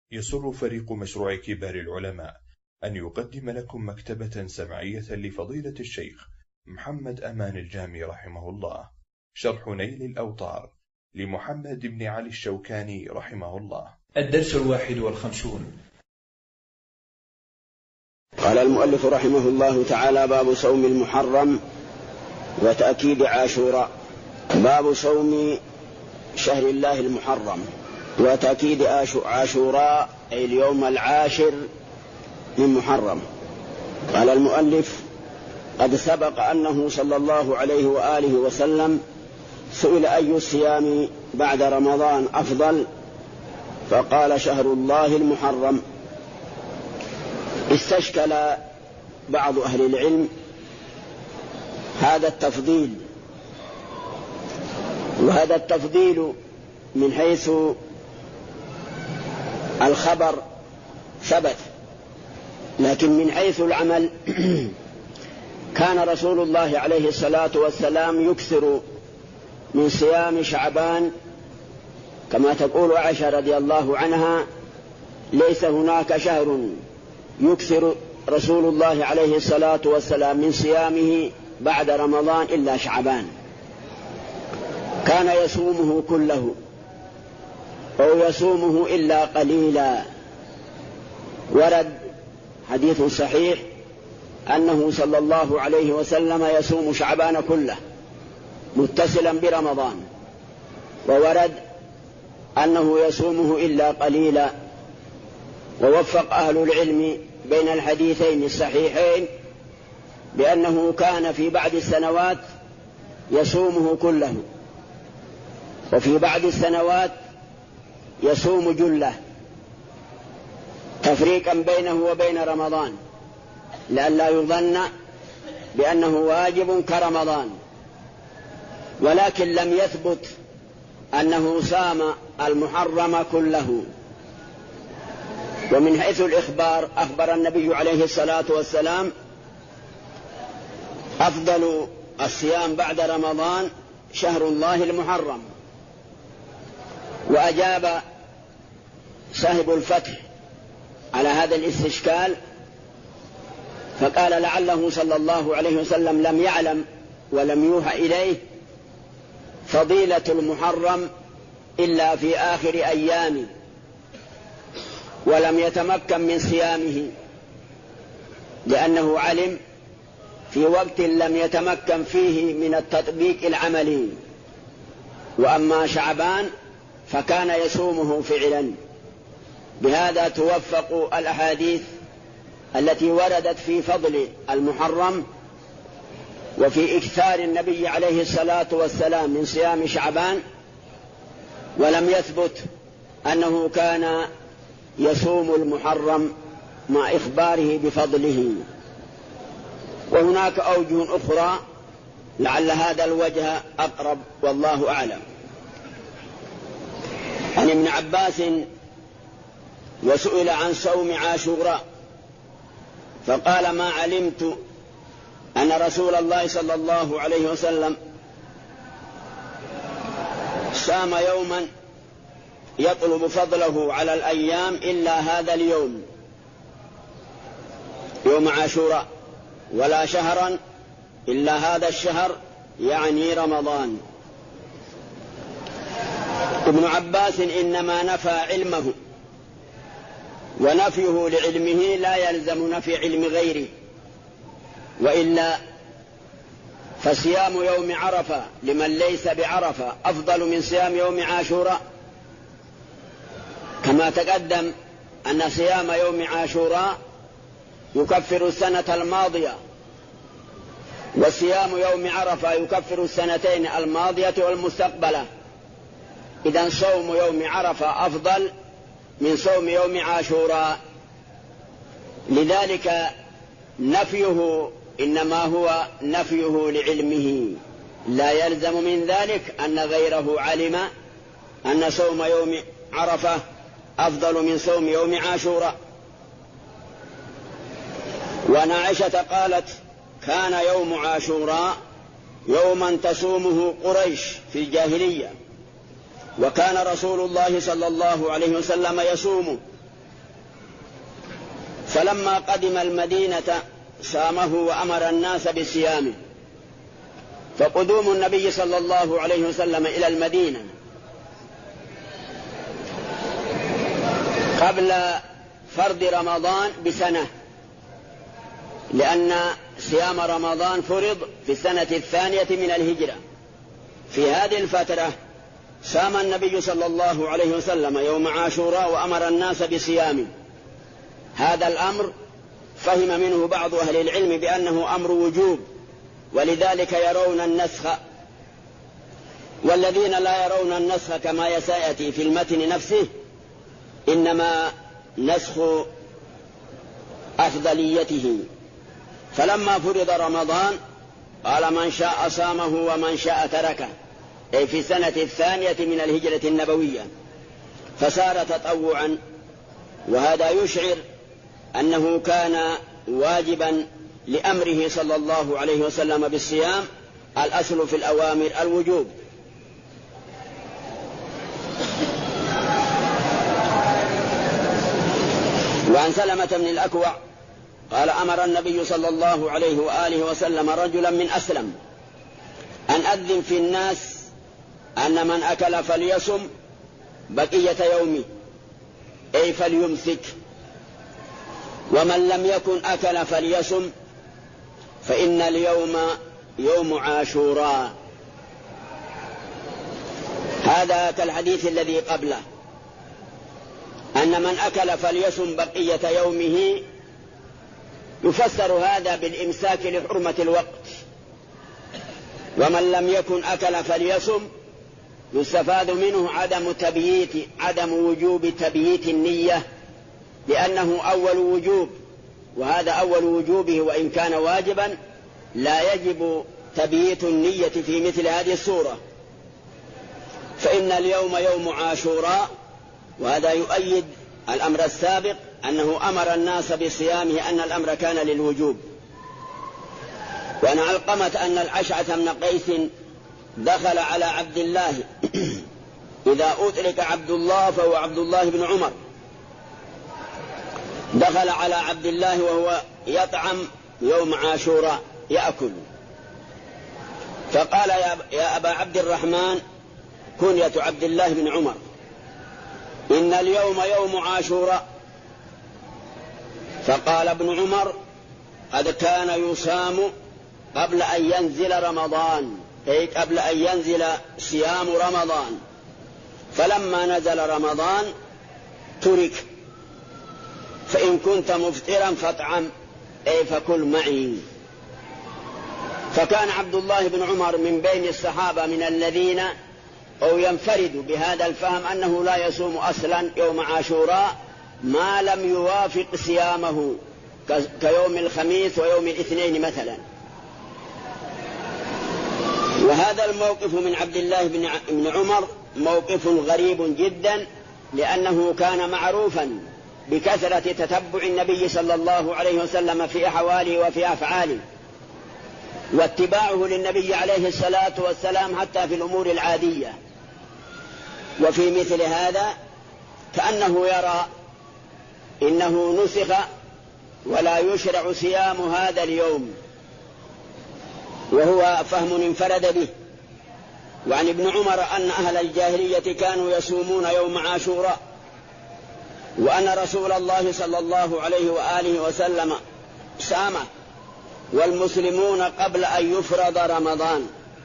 يسر فريق مشروع كبار العلماء أن يقدم لكم مكتبة سمعية لفضيلة الشيخ محمد أمان الجامي رحمه الله، شرح نيل الأوطار لمحمد بن علي الشوكاني رحمه الله. الدرس 51. قال المؤلف رحمه الله تعالى: باب صوم المحرم وتأكيد عاشوراء. باب صوم شهر الله المحرم وتأكيد عاشوراء، أي اليوم العاشر من محرم. قال المؤلف: قد سبق أنه صلى الله عليه وآله وسلم سئل أي الصيام بعد رمضان أفضل، فقال: شهر الله المحرم. استشكل بعض أهل العلم هذا التفضيل، وهذا التفضيل من حيث الخبر ثبت، لكن من حيث العمل كان رسول الله عليه الصلاة والسلام يكثر من صيام شعبان، كما تقول عائشة رضي الله عنها: ليس هناك شهر يكثر رسول الله عليه الصلاة والسلام من صيامه بعد رمضان إلا شعبان، كان يصومه كله أو يصومه إلا قليلا. ورد حديث صحيح أنه صلى الله عليه وسلم يصوم شعبان كله متصلا برمضان، وورد أنه يصومه إلا قليلا. ووفق أهل العلم بين الحديثين الصحيحين بأنه كان في بعض السنوات يصومه كله، وفي بعض السنوات يصوم جله، تفريقا بينه وبين رمضان، لئلا يظن بأنه واجب كرمضان. ولكن لم يثبت أنه صام المحرم كله. ومن حيث الإخبار أخبر النبي عليه الصلاة والسلام: أفضل الصيام بعد رمضان شهر الله المحرم. وأجاب صاحب الفتح على هذا الاستشكال فقال: لعله صلى الله عليه وسلم لم يعلم ولم يوحى إليه فضيلة المحرم إلا في آخر أيامه، ولم يتمكن من صيامه، لأنه علم في وقت لم يتمكن فيه من التطبيق العملي. وأما شعبان فكان يصومه فعلا. بهذا توفق الأحاديث التي وردت في فضل المحرم وفي إكثار النبي عليه الصلاة والسلام من صيام شعبان، ولم يثبت أنه كان يصوم المحرم مع إخباره بفضله. وهناك أوجه أخرى لعل هذا الوجه أقرب، والله أعلم. عن ابن عباس: وسئل عن صوم عاشوراء فقال: ما علمت أن رسول الله صلى الله عليه وسلم صام يوما يطلب فضله على الأيام إلا هذا اليوم، يوم عاشوراء، ولا شهرا إلا هذا الشهر، يعني رمضان. ابن عباس إنما نفى علمه، ونفيه لعلمه لا يلزم نفي علم غيره، وإلا فصيام يوم عرفة لمن ليس بعرفة أفضل من صيام يوم عاشوراء، كما تقدم أن صيام يوم عاشوراء يكفر السنة الماضية، وصيام يوم عرفة يكفر السنتين الماضية والمستقبلة. إذن صوم يوم عرفة أفضل من صوم يوم عاشوراء، لذلك نفيه إنما هو نفيه لعلمه، لا يلزم من ذلك أن غيره علم أن صوم يوم عرفة أفضل من صوم يوم عاشوراء. وعن عائشة قالت: كان يوم عاشوراء يوما تصومه قريش في الجاهلية، وكان رسول الله صلى الله عليه وسلم يصومه، فلما قدم المدينة صامه وأمر الناس بصيامه. فقدوم النبي صلى الله عليه وسلم إلى المدينة قبل فرض رمضان بسنة، لأن صيام رمضان فرض في السنة 2 من الهجرة. في هذه الفترة صام النبي صلى الله عليه وسلم يوم عاشوراء وأمر الناس بصيامه. هذا الأمر فهم منه بعض أهل العلم بأنه أمر وجوب، ولذلك يرون النسخ، والذين لا يرون النسخ كما سيأتي في المتن نفسه إنما نسخ أفضليته. فلما فرض رمضان قال من شاء صامه ومن شاء تركه، أي في السنة 2 من الهجرة النبوية، فصار تطوعا. وهذا يشعر أنه كان واجبا لأمره صلى الله عليه وسلم بالصيام. الأصل في الأوامر الوجوب. وعن سلمة بن الأكوع قال أمر النبي صلى الله عليه وآله وسلم رجلا من أسلم أن أذن في الناس أن من أكل فليصم بقية يومه، أي فليمسك، ومن لم يكن أكل فليصم، فإن اليوم يوم عاشوراء. هذا كالحديث الذي قبله، أن من أكل فليصم بقية يومه، يفسر هذا بالإمساك لحرمة الوقت. ومن لم يكن أكل فليصم يستفاد منه عدم وجوب تبييت النية، لأنه أول وجوب، وهذا أول وجوبه وإن كان واجبا لا يجب تبييت النية في مثل هذه الصورة. فإن اليوم يوم عاشوراء، وهذا يؤيد الأمر السابق أنه أمر الناس بصيامه، أن الأمر كان للوجوب. وأن علقمة أن الأشعث بن قيس دخل على عبد الله، إذا أطلق عبد الله فهو عبد الله بن عمر، دخل على عبد الله وهو يطعم يوم عاشوراء يأكل، فقال يا أبا عبد الرحمن، كنية عبد الله بن عمر، إن اليوم يوم عاشوراء. فقال ابن عمر قد كان يصام قبل أن ينزل رمضان، أي قبل أن ينزل صيام رمضان، فلما نزل رمضان ترك، فإن كنت مفطرا فاطعم، أي فكل معي. فكان عبد الله بن عمر من بين الصحابة من الذين أو ينفرد بهذا الفهم أنه لا يصوم أصلا يوم عاشوراء ما لم يوافق صيامه، كيوم الخميس ويوم الاثنين مثلا. وهذا الموقف من عبد الله بن عمر موقف غريب جدا، لأنه كان معروفا بكثرة تتبع النبي صلى الله عليه وسلم في أحواله وفي أفعاله، واتباعه للنبي عليه الصلاة والسلام حتى في الأمور العادية. وفي مثل هذا كأنه يرى إنه نسخ ولا يشرع صيام هذا اليوم، وهو فهم انفرد به. وعن ابن عمر أن أهل الجاهلية كانوا يصومون يوم عاشوراء، وأن رسول الله صلى الله عليه وآله وسلم صامه والمسلمون قبل أن يفرض رمضان.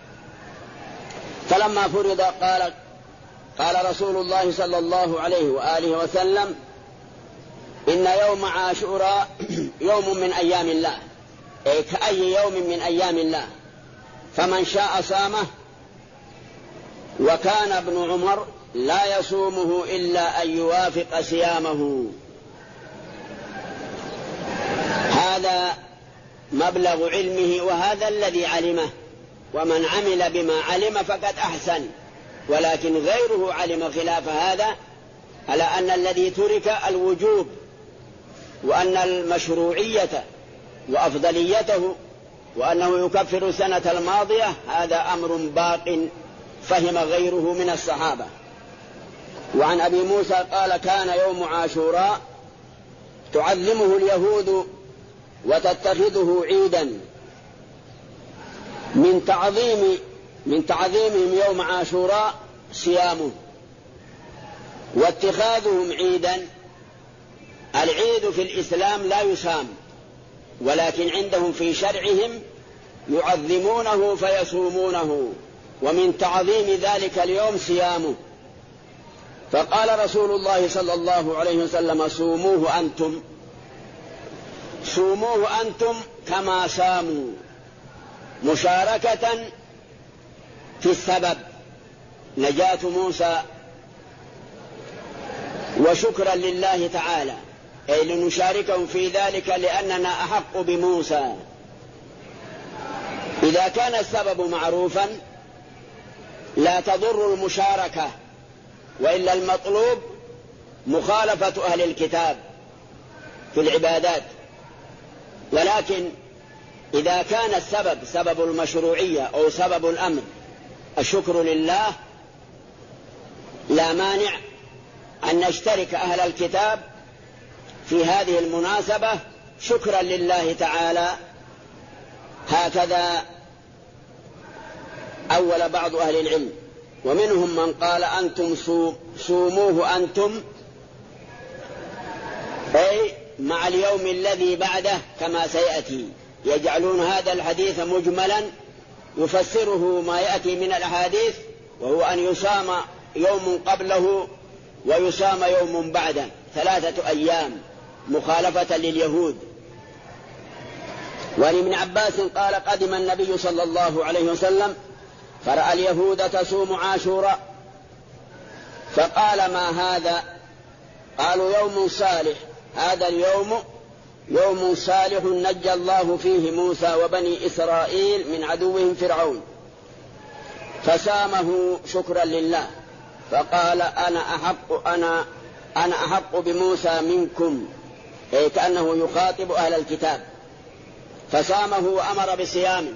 فلما فرض قال رسول الله صلى الله عليه وآله وسلم إن يوم عاشوراء يوم من أيام الله، أي كأي يوم من أيام الله، فمن شاء صامه. وكان ابن عمر لا يصومه إلا أن يوافق صيامه. هذا مبلغ علمه وهذا الذي علمه، ومن عمل بما علم فقد أحسن، ولكن غيره علم خلاف هذا، على أن الذي ترك الوجوب، وأن المشروعية وأفضليته، وأنه يكفر السنة الماضية، هذا أمر باق فهم غيره من الصحابة. وعن أبي موسى قال كان يوم عاشوراء تعظمه اليهود وتتخذه عيدا من تعظيمهم يوم عاشوراء صيامه، واتخاذهم عيدا. العيد في الإسلام لا يسام، ولكن عندهم في شرعهم يعظمونه فيصومونه، ومن تعظيم ذلك اليوم صيامه. فقال رسول الله صلى الله عليه وسلم: صوموه أنتم كما صاموا، مشاركة في السبب نجاة موسى وشكرا لله تعالى، أي لنشاركهم في ذلك لأننا أحق بموسى. إذا كان السبب معروفا لا تضر المشاركة، وإلا المطلوب مخالفة أهل الكتاب في العبادات. ولكن إذا كان السبب سبب المشروعية أو سبب الأمر الشكر لله، لا مانع أن نشترك أهل الكتاب في هذه المناسبة شكرا لله تعالى. هكذا أول بعض أهل العلم، ومنهم من قال: أنتم صوموه أنتم، أي مع اليوم الذي بعده كما سيأتي. يجعلون هذا الحديث مجملا يفسره ما يأتي من الأحاديث، وهو أن يصام يوم قبله ويصام يوم بعده 3 أيام مخالفة لليهود. وعن ابن عباس قال: قدم النبي صلى الله عليه وسلم فرأى اليهود تصوم عاشوراء، فقال: ما هذا؟ قالوا: يوم صالح، هذا اليوم يوم صالح نجى الله فيه موسى وبني إسرائيل من عدوهم فرعون، فسامه شكرا لله. فقال: أنا أحق بموسى منكم، أي كأنه يخاطب أهل الكتاب، فسامه وأمر بصيامه.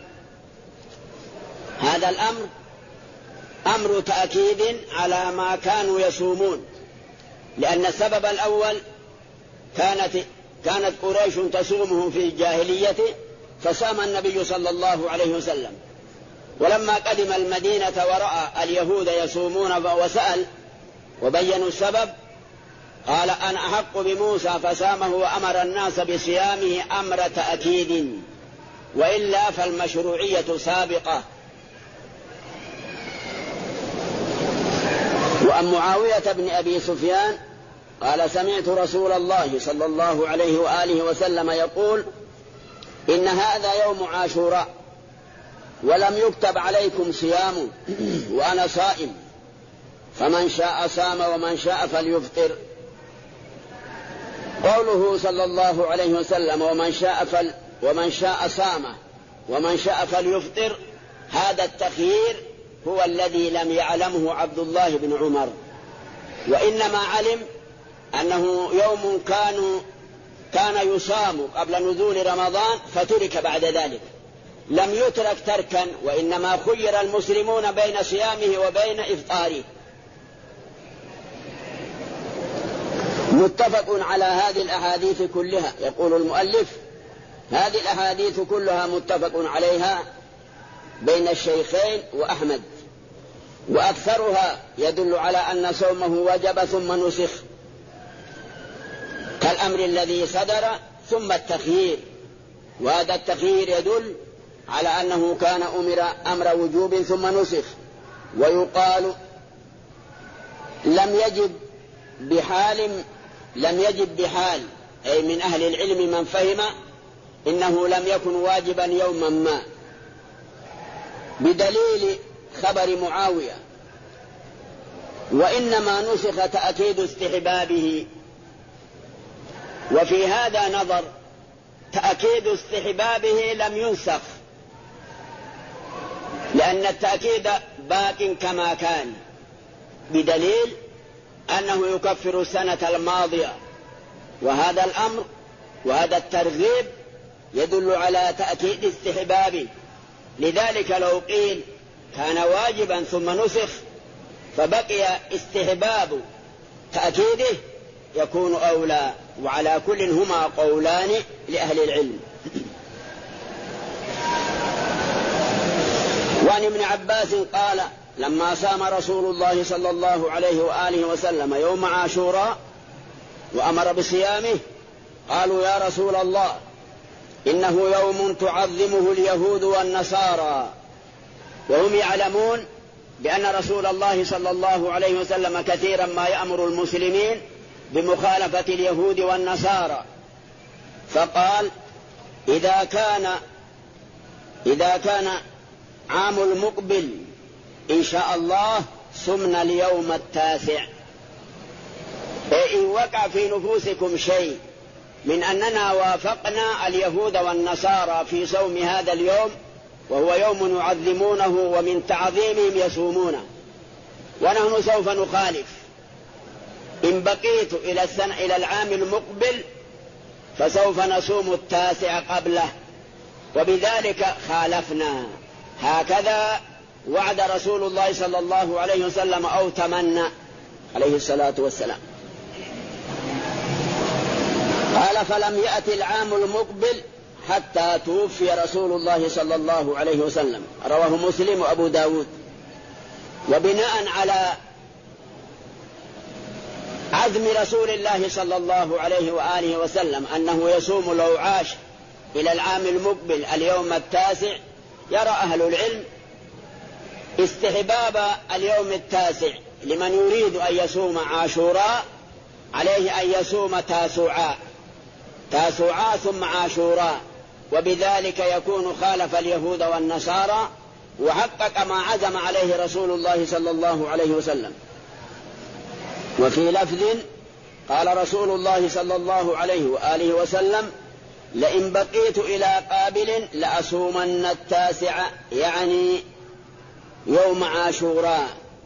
هذا الأمر أمر تأكيد على ما كانوا يصومون، لأن السبب الأول كانت قريش تصومه في الجاهلية، فصام النبي صلى الله عليه وسلم. ولما قدم المدينة ورأى اليهود يصومون وسأل وبينوا السبب، قال: أنا أحق بموسى، فسامه وأمر الناس بصيامه أمر تأكيد، وإلا فالمشروعية سابقة. وعن معاوية بن أبي سفيان قال: سمعت رسول الله صلى الله عليه وآله وسلم يقول: إن هذا يوم عاشوراء ولم يكتب عليكم صيام وأنا صائم، فمن شاء صام ومن شاء فليفطر. قوله صلى الله عليه وسلم ومن شاء صام ومن شاء فليفطر، هذا التخيير هو الذي لم يعلمه عبد الله بن عمر، وإنما علم أنه يوم كان يصام قبل نزول رمضان فترك بعد ذلك، لم يترك تركا، وإنما خير المسلمون بين صيامه وبين إفطاره. متفق على هذه الأحاديث كلها. يقول المؤلف: هذه الأحاديث كلها متفق عليها بين الشيخين وأحمد، وأكثرها يدل على أن صومه وجب ثم نسخ، كالأمر الذي صدر ثم التخيير، وهذا التخيير يدل على أنه كان أمر وجوب ثم نسخ. ويقال: لم يجب بحال، أي من أهل العلم من فهم إنه لم يكن واجبا يوما ما، بدليل خبر معاوية، وإنما نسخ تأكيد استحبابه. وفي هذا نظر، تأكيد استحبابه لم ينسخ، لأن التأكيد باق كما كان، بدليل أنه يكفر السنة الماضية. وهذا الأمر وهذا الترغيب يدل على تأكيد استحبابه. لذلك لو قيل كان واجبا ثم نسخ فبقي استحباب تأكيده، يكون أولى، وعلى كل هما قولان لأهل العلم. وعن ابن عباس قال: لما صام رسول الله صلى الله عليه وآله وسلم يوم عاشوراء وأمر بصيامه، قالوا: يا رسول الله، إنه يوم تعظمه اليهود والنصارى، وهم يعلمون بأن رسول الله صلى الله عليه وسلم كثيرا ما يأمر المسلمين بمخالفة اليهود والنصارى. فقال: إذا كان عام المقبل إن شاء الله صمنا اليوم التاسع. إن وقع في نفوسكم شيء من أننا وافقنا اليهود والنصارى في صوم هذا اليوم، وهو يوم يعظمونه ومن تعظيمهم يصومونه، ونحن سوف نخالف، إن بقيت إلى العام المقبل فسوف نصوم التاسع قبله، وبذلك خالفنا. هكذا وعد رسول الله صلى الله عليه وسلم أو تمنى عليه الصلاة والسلام. قال: فلم يأتي العام المقبل حتى توفي رسول الله صلى الله عليه وسلم. رواه مسلم وأبو داود. وبناء على عزم رسول الله صلى الله عليه وآله وسلم أنه يصوم لو عاش إلى العام المقبل اليوم التاسع، يرى أهل العلم استحباب اليوم التاسع لمن يريد أن يصوم عاشوراء، عليه أن يصوم تاسوعاء ثم عاشوراء، وبذلك يكون خالف اليهود والنصارى وحقق ما عزم عليه رسول الله صلى الله عليه وسلم. وفي لفظ قال رسول الله صلى الله عليه وآله وسلم: لئن بقيت إلى قابل لأصومن التاسع، يعني يوم عاشوراء،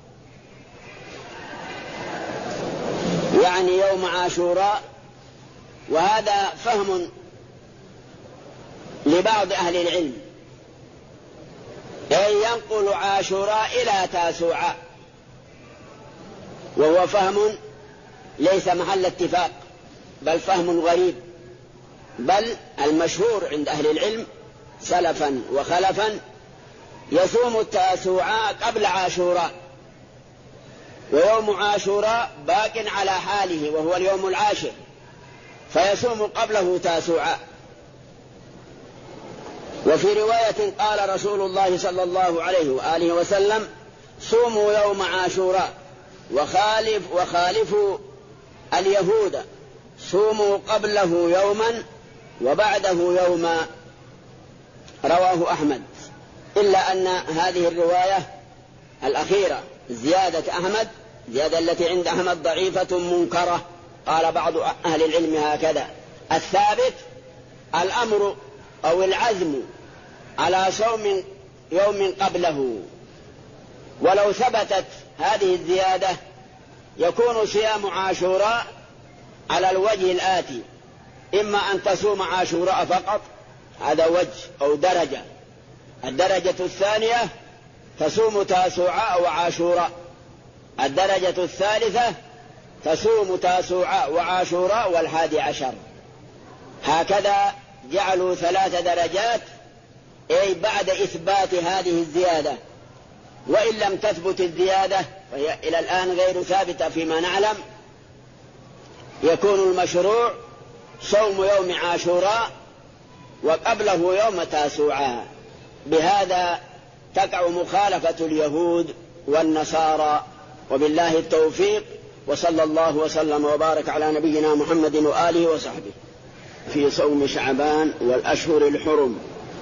يعني يوم عاشوراء. وهذا فهم لبعض أهل العلم، أي ينقل عاشوراء إلى تاسوعاء، وهو فهم ليس محل اتفاق، بل فهم غريب. بل المشهور عند أهل العلم سلفا وخلفا يصوم التاسوعاء قبل عاشوراء، ويوم عاشوراء باق على حاله وهو اليوم العاشر، فيصوم قبله تاسوعاء. وفي رواية قال رسول الله صلى الله عليه وآله وسلم: صوموا يوم عاشوراء وخالفوا اليهود، صوموا قبله يوما وبعده يوما. رواه أحمد، إلا أن هذه الرواية الأخيرة زيادة أحمد، زيادة التي عند أحمد ضعيفة منكرة، قال بعض أهل العلم هكذا. الثابت الأمر أو العزم على صوم يوم قبله. ولو ثبتت هذه الزيادة يكون صيام عاشوراء على الوجه الآتي: إما أن تصوم عاشوراء فقط، هذا وجه أو درجة. الدرجة الثانية تصوم تاسوعاء وعاشوراء. الدرجة الثالثة تصوم تاسوعاء وعاشوراء والحادي عشر. هكذا جعلوا 3 درجات، أي بعد إثبات هذه الزيادة. وإن لم تثبت الزيادة وهي إلى الآن غير ثابتة فيما نعلم، يكون المشروع صوم يوم عاشوراء وقبله يوم تاسوعاء. بهذا تقع مخالفة اليهود والنصارى، وبالله التوفيق، وصلى الله وسلم وبارك على نبينا محمد وآله وصحبه. في صوم شعبان والأشهر الحرم.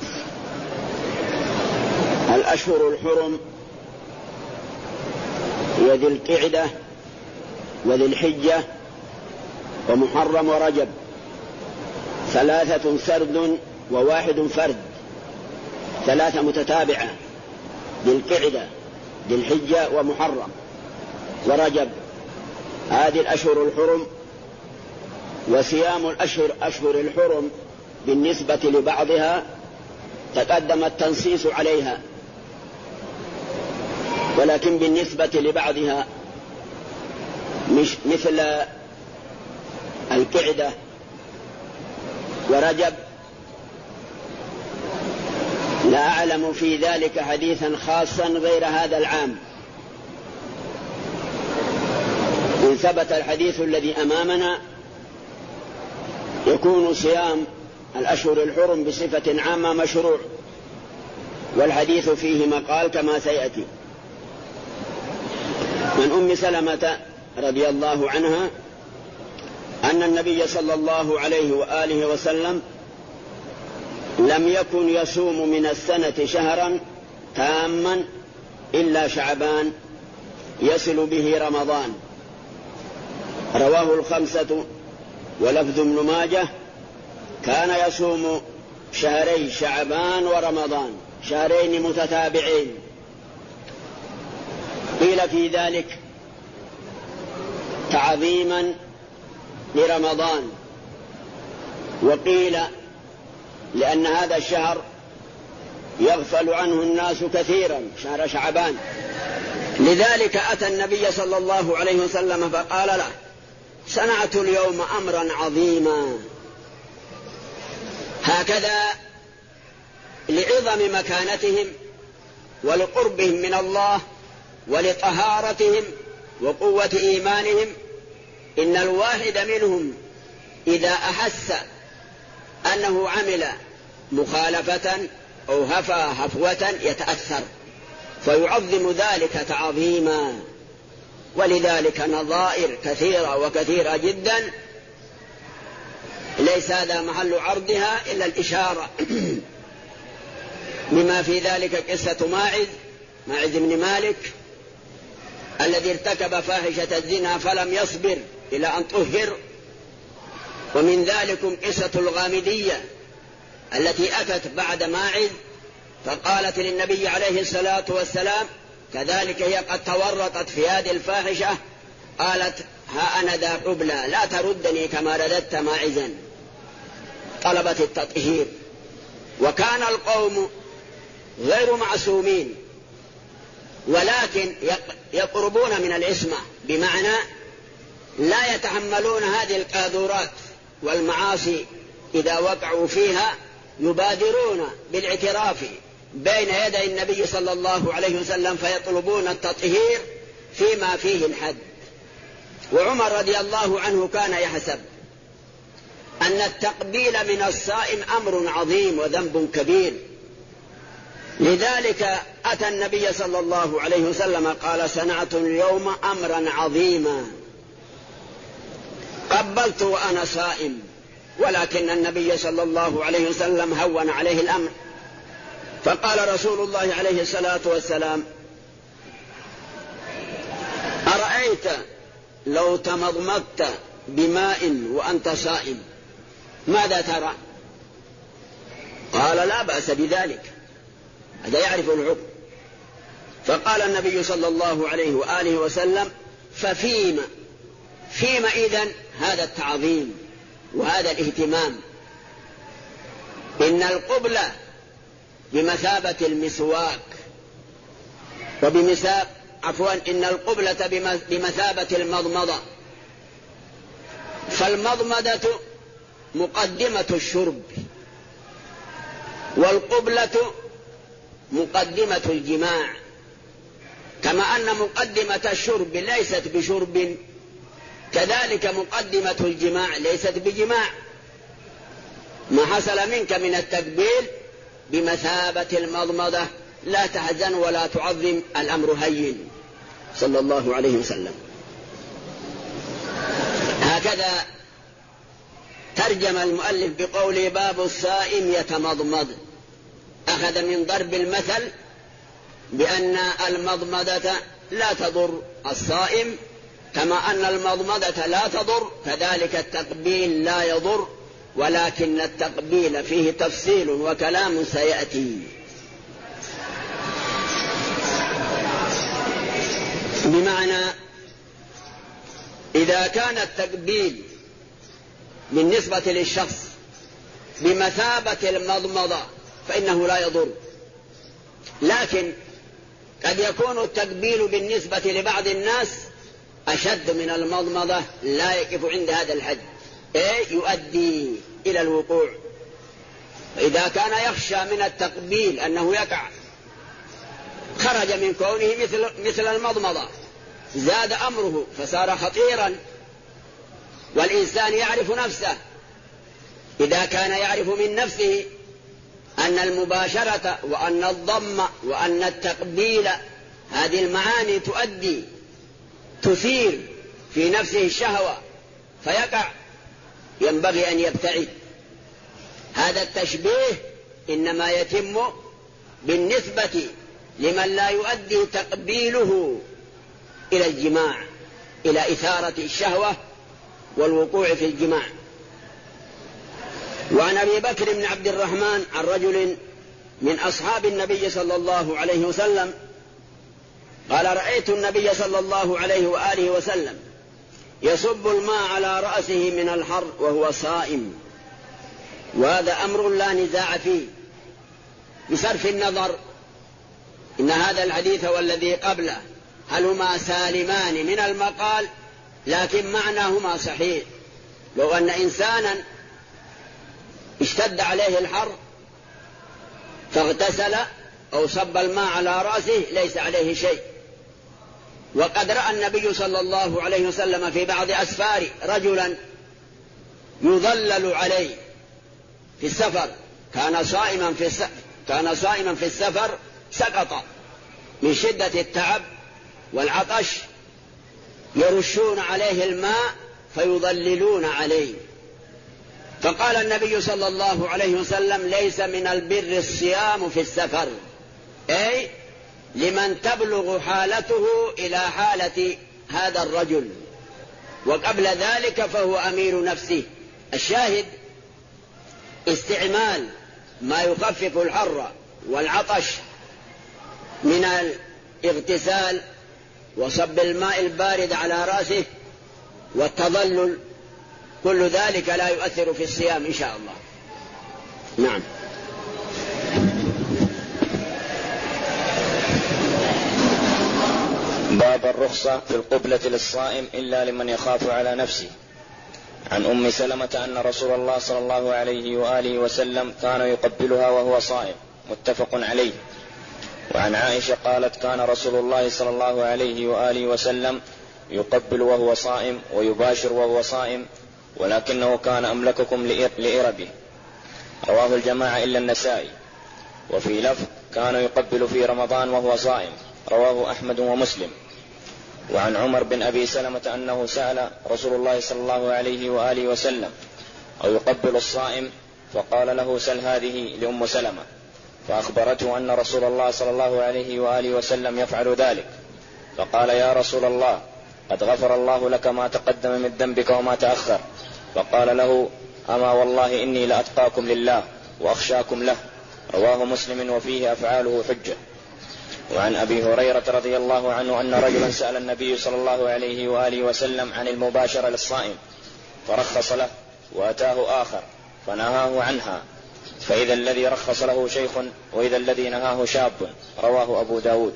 الأشهر الحرم هي ذي القعدة وذي الحجة ومحرم ورجب، 3 سرد و1 فرد، 3 متتابعة: ذي القعدة ذي الحجة ومحرم ورجب. هذه الأشهر الحرم. وصيام أشهر الحرم بالنسبة لبعضها تقدم التنصيص عليها، ولكن بالنسبة لبعضها مثل القعدة ورجب. لا أعلم في ذلك حديثا خاصا غير هذا العام. إن ثبت الحديث الذي أمامنا يكون صيام الأشهر الحرم بصفة عامة مشروع، والحديث فيه مقال كما سيأتي. من أم سلمة رضي الله عنها أن النبي صلى الله عليه وآله وسلم لم يكن يصوم من السنة شهرا تاما إلا شعبان يصل به رمضان. رواه الخمسة ولفظ ابن ماجه كان يصوم شهري شعبان ورمضان، شهرين متتابعين. قيل في ذلك تعظيما لرمضان، وقيل لأن هذا الشهر يغفل عنه الناس كثيرا، شهر شعبان. لذلك أتى النبي صلى الله عليه وسلم فقال له: صنعت اليوم أمرا عظيما. هكذا لعظم مكانتهم ولقربهم من الله ولطهارتهم وقوة إيمانهم، إن الواحد منهم إذا أحس أنه عمل مخالفة أو هفى هفوة يتأثر فيعظم ذلك تعظيما. ولذلك نظائر كثيرة وكثيرة جدا ليس هذا محل عرضها إلا الإشارة بما في ذلك قصة ماعز بن مالك الذي ارتكب فاحشة الزنا فلم يصبر إلى أن طهر. ومن ذلكم قصة الغامدية التي أتت بعد ماعز فقالت للنبي عليه الصلاة والسلام كذلك هي قد تورطت في هذه الفاحشة، قالت: ها أنا ذا حبلى لا تردني كما رددت ماعزا. طلبت التطهير. وكان القوم غير معصومين ولكن يقربون من العصمة، بمعنى لا يتحملون هذه القاذورات والمعاصي. إذا وقعوا فيها يبادرون بالاعتراف بين يدي النبي صلى الله عليه وسلم فيطلبون التطهير فيما فيه الحد. وعمر رضي الله عنه كان يحسب أن التقبيل من الصائم أمر عظيم وذنب كبير. لذلك أتى النبي صلى الله عليه وسلم قال: صنعت اليوم أمرا عظيما، قبلت وأنا صائم. ولكن النبي صلى الله عليه وسلم هون عليه الأمر، فقال رسول الله عليه الصلاة والسلام: أرأيت لو تمضمضت بماء وأنت صائم ماذا ترى؟ قال: لا بأس بذلك، هذا يعرف الحكم. فقال النبي صلى الله عليه وآله وسلم: ففيما إذن هذا التعظيم وهذا الاهتمام؟ إن القبلة بمثابة المسواك إن القبلة بمثابة المضمضة، فالمضمضة مقدمة الشرب والقبلة مقدمة الجماع، كما أن مقدمة الشرب ليست بشرب كذلك مقدمة الجماع ليست بجماع. ما حصل منك من التقبيل بمثابة المضمضة، لا تحزن ولا تعظم، الأمر هين، صلى الله عليه وسلم. هكذا ترجم المؤلف بقوله: باب الصائم يتمضمض، أخذ من ضرب المثل بأن المضمضة لا تضر الصائم، كما أن المضمضة لا تضر كذلك التقبيل لا يضر، ولكن التقبيل فيه تفصيل وكلام سيأتي. بمعنى إذا كان التقبيل بالنسبة للشخص بمثابة المضمضة فإنه لا يضر، لكن قد يكون التقبيل بالنسبة لبعض الناس أشد من المضمضة، لا يقف عند هذا الحد. يؤدي إلى الوقوع. إذا كان يخشى من التقبيل أنه يقع خرج من كونه مثل المضمضة، زاد أمره فصار خطيرا. والإنسان يعرف نفسه، إذا كان يعرف من نفسه أن المباشرة وأن الضم وأن التقبيل هذه المعاني تثير في نفسه الشهوة فيقع، ينبغي أن يبتعد. هذا التشبيه إنما يتم بالنسبة لمن لا يؤدي تقبيله إلى الجماع، إلى إثارة الشهوة والوقوع في الجماع. وعن أبي بكر بن عبد الرحمن عن رجل من أصحاب النبي صلى الله عليه وسلم قال: رأيت النبي صلى الله عليه وآله وسلم يصب الماء على رأسه من الحر وهو صائم. وهذا أمر لا نزاع فيه بصرف النظر إن هذا الحديث والذي قبله هل هما سالمان من المقال، لكن معناهما صحيح. لو أن إنسانا اشتد عليه الحر فاغتسل أو صب الماء على رأسه ليس عليه شيء. وقد رأى النبي صلى الله عليه وسلم في بعض أسفار رجلا يظلل عليه في السفر، كان صائما في السفر، سقط من شدة التعب والعطش، يرشون عليه الماء فيظللون عليه. فقال النبي صلى الله عليه وسلم: ليس من البر الصيام في السفر، أي لمن تبلغ حالته إلى حالة هذا الرجل، وقبل ذلك فهو أمير نفسه. الشاهد استعمال ما يخفف الحر والعطش من الاغتسال وصب الماء البارد على رأسه والتظلل، كل ذلك لا يؤثر في الصيام إن شاء الله. نعم. باب الرخصة في القبلة للصائم إلا لمن يخاف على نفسه. عن أم سلمة أن رسول الله صلى الله عليه وآله وسلم كان يقبلها وهو صائم، متفق عليه. وعن عائشة قالت: كان رسول الله صلى الله عليه وآله وسلم يقبل وهو صائم ويباشر وهو صائم، ولكنه كان أملككم لإربه. رواه الجماعة إلا النسائي. وفي لفظ: كان يقبل في رمضان وهو صائم. رواه أحمد ومسلم. وعن عمر بن أبي سلمة أنه سأل رسول الله صلى الله عليه وآله وسلم: أو يقبل الصائم؟ فقال له: سل هذه لأم سلمة. فأخبرته أن رسول الله صلى الله عليه وآله وسلم يفعل ذلك، فقال: يا رسول الله، قد غفر الله لك ما تقدم من ذنبك وما تأخر. فقال له: أما والله إني لأتقاكم لله وأخشاكم له. رواه مسلم. وفيه أفعاله حجة. وعن أبي هريرة رضي الله عنه أن رجلا سأل النبي صلى الله عليه وآله وسلم عن المباشرة للصائم، فرخص له، وأتاه آخر فنهاه عنها، فإذا الذي رخص له شيخ وإذا الذي نهاه شاب. رواه أبو داود.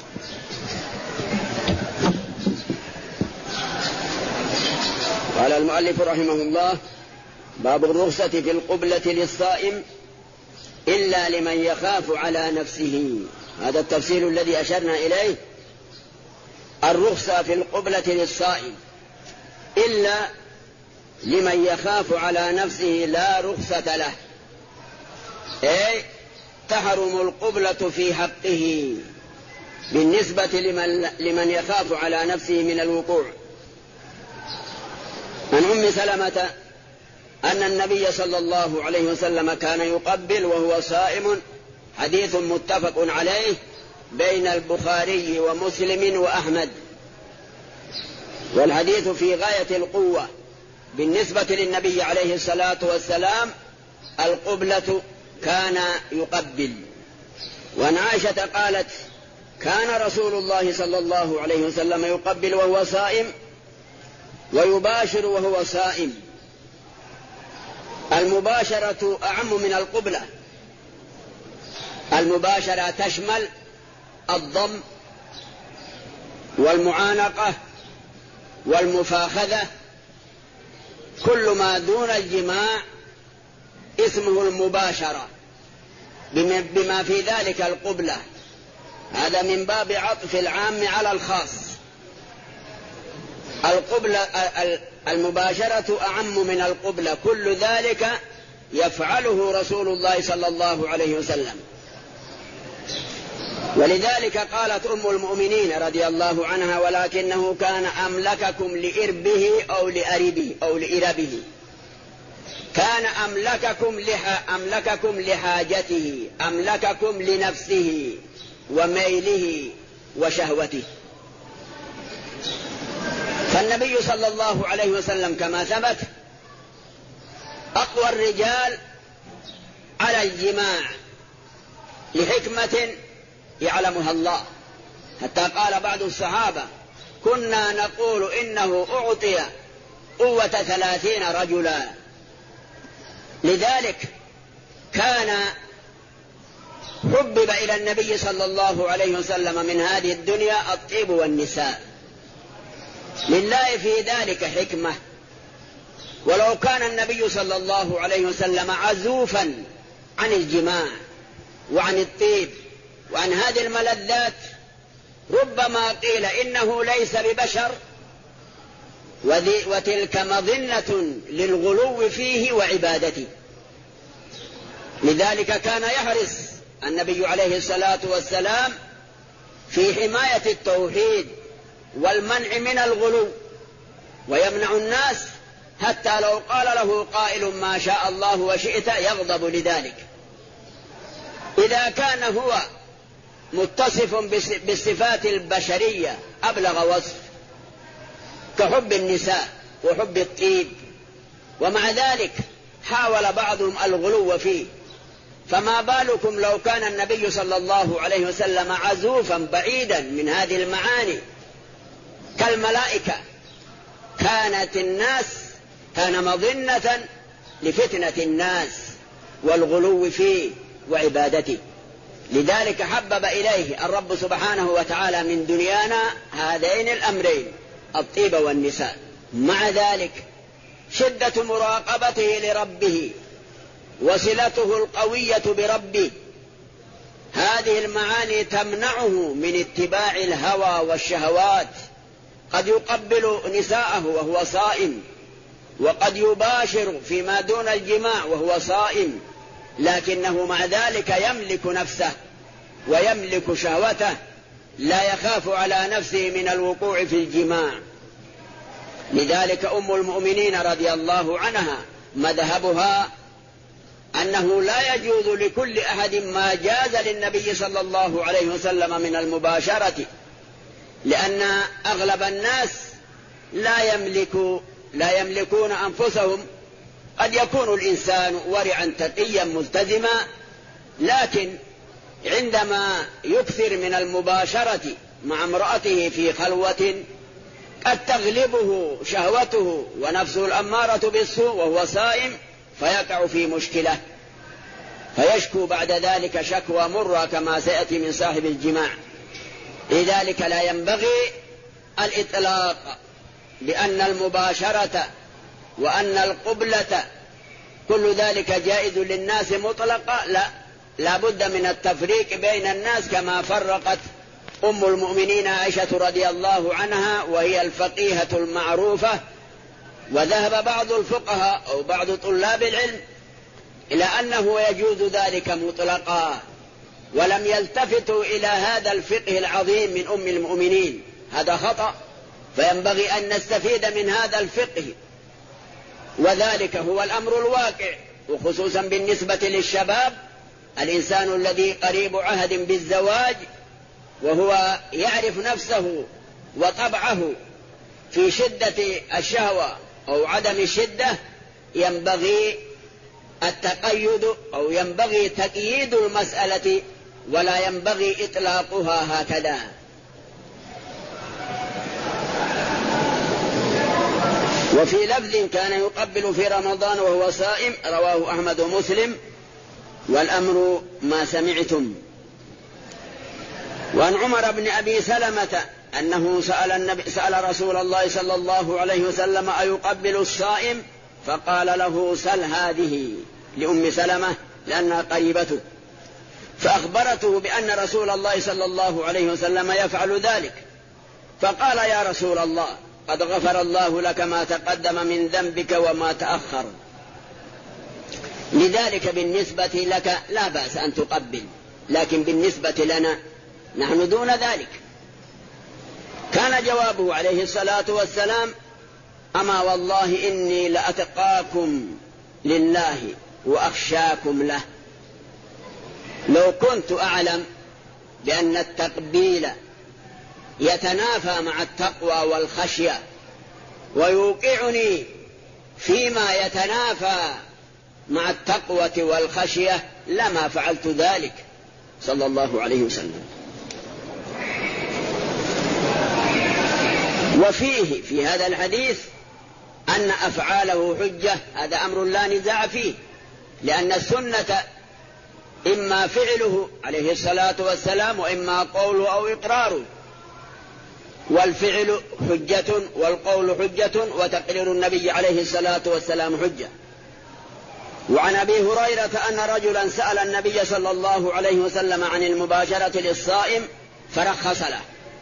قال المؤلف رحمه الله: باب الرخصة في القبلة للصائم إلا لمن يخاف على نفسه. هذا التفسير الذي أشرنا إليه، الرخصة في القبلة للصائم إلا لمن يخاف على نفسه لا رخصة له، أي تحرم القبلة في حقه بالنسبة لمن يخاف على نفسه من الوقوع. عن أم سلمة أن النبي صلى الله عليه وسلم كان يقبل وهو صائم، حديث متفق عليه بين البخاري ومسلم وأحمد، والحديث في غاية القوة بالنسبة للنبي عليه الصلاة والسلام. القبلة كان يقبل. وعن عائشة قالت: كان رسول الله صلى الله عليه وسلم يقبل وهو صائم ويباشر وهو صائم. المباشرة أعم من القبلة. المباشرة تشمل الضم والمعانقة والمفاخذة كل ما دون الجماع اسمه المباشرة، بما في ذلك القبلة. هذا من باب عطف العام على الخاص. القبلة المباشرة أعم من القبلة، كل ذلك يفعله رسول الله صلى الله عليه وسلم. ولذلك قالت أم المؤمنين رضي الله عنها: ولكنه كان أملككم لإربه أو لإربه، كان أملككم لحاجته، أملككم لنفسه وميله وشهوته. فالنبي صلى الله عليه وسلم كما ثبت أقوى الرجال على الجماع لحكمة يعلمها الله، حتى قال بعض الصحابة: كنا نقول إنه أعطي قوة 30 رجلا. لذلك كان حبب إلى النبي صلى الله عليه وسلم من هذه الدنيا الطيب والنساء، لله في ذلك حكمة. ولو كان النبي صلى الله عليه وسلم عزوفا عن الجماع وعن الطيب وعن هذه الملذات ربما قيل إنه ليس ببشر، وتلك مظنة للغلو فيه وعبادته. لذلك كان يحرص النبي عليه الصلاة والسلام في حماية التوحيد والمنع من الغلو، ويمنع الناس حتى لو قال له قائل ما شاء الله وشئت يغضب لذلك. إذا كان هو متصف بالصفات البشرية أبلغ وصف كحب النساء وحب الطيب، ومع ذلك حاول بعضهم الغلو فيه، فما بالكم لو كان النبي صلى الله عليه وسلم عزوفا بعيدا من هذه المعاني كالملائكة. كان مظنة لفتنة الناس والغلو فيه وعبادته. لذلك حبب إليه الرب سبحانه وتعالى من دنيانا هذين الأمرين، الطيب والنساء. مع ذلك شدة مراقبته لربه وصلته القوية بربه، هذه المعاني تمنعه من اتباع الهوى والشهوات. قد يقبل نساءه وهو صائم، وقد يباشر فيما دون الجماع وهو صائم، لكنه مع ذلك يملك نفسه ويملك شهوته، لا يخاف على نفسه من الوقوع في الجماع. لذلك أم المؤمنين رضي الله عنها مذهبها أنه لا يجوز لكل أحد ما جاز للنبي صلى الله عليه وسلم من المباشرة، لأن أغلب الناس لا يملكون أنفسهم. قد يكون الإنسان ورعا تقيا ملتزما، لكن عندما يكثر من المباشرة مع امرأته في خلوة قد تغلبه شهوته ونفسه الأمارة بالسوء وهو صائم، فيقع في مشكلة، فيشكو بعد ذلك شكوى مرة كما سيأتي من صاحب الجماع. لذلك لا ينبغي الإطلاق بأن المباشرة وأن القبلة كل ذلك جائز للناس مطلقا، لا بد من التفريق بين الناس، كما فرقت أم المؤمنين عائشة رضي الله عنها وهي الفقيهة المعروفة. وذهب بعض الفقهاء أو بعض طلاب العلم إلى أنه يجوز ذلك مطلقا، ولم يلتفتوا إلى هذا الفقه العظيم من أم المؤمنين. هذا خطأ، فينبغي أن نستفيد من هذا الفقه، وذلك هو الأمر الواقع، وخصوصا بالنسبة للشباب. الإنسان الذي قريب عهد بالزواج وهو يعرف نفسه وطبعه في شدة الشهوة أو عدم الشدة، ينبغي التقيد أو ينبغي تقييد المسألة، ولا ينبغي إطلاقها هكذا. وفي لفظ كان يقبل في رمضان وهو صائم، رواه أحمد ومسلم، والأمر ما سمعتم. وعن عمر بن أبي سلمة أنه سأل رسول الله صلى الله عليه وسلم أيقبل الصائم؟ فقال له سل هذه لأم سلمة لأنها قريبته، فأخبرته بأن رسول الله صلى الله عليه وسلم يفعل ذلك، فقال يا رسول الله قد غفر الله لك ما تقدم من ذنبك وما تأخر، لذلك بالنسبة لك لا بأس أن تقبل، لكن بالنسبة لنا نحن دون ذلك. كان جوابه عليه الصلاة والسلام أما والله إني لأتقاكم لله وأخشاكم له، لو كنت أعلم بأن التقبيل يتنافى مع التقوى والخشية ويوقعني فيما يتنافى مع التقوى والخشية لما فعلت ذلك صلى الله عليه وسلم. وفيه في هذا الحديث أن أفعاله حجة، هذا أمر لا نزاع فيه، لأن السنة إما فعله عليه الصلاة والسلام وإما قوله أو إقراره، والفعل حجة والقول حجة وتقرير النبي عليه الصلاة والسلام حجة. وعن أبي هريرة أن رجلا سأل النبي صلى الله عليه وسلم عن المباشرة للصائم فرخص له،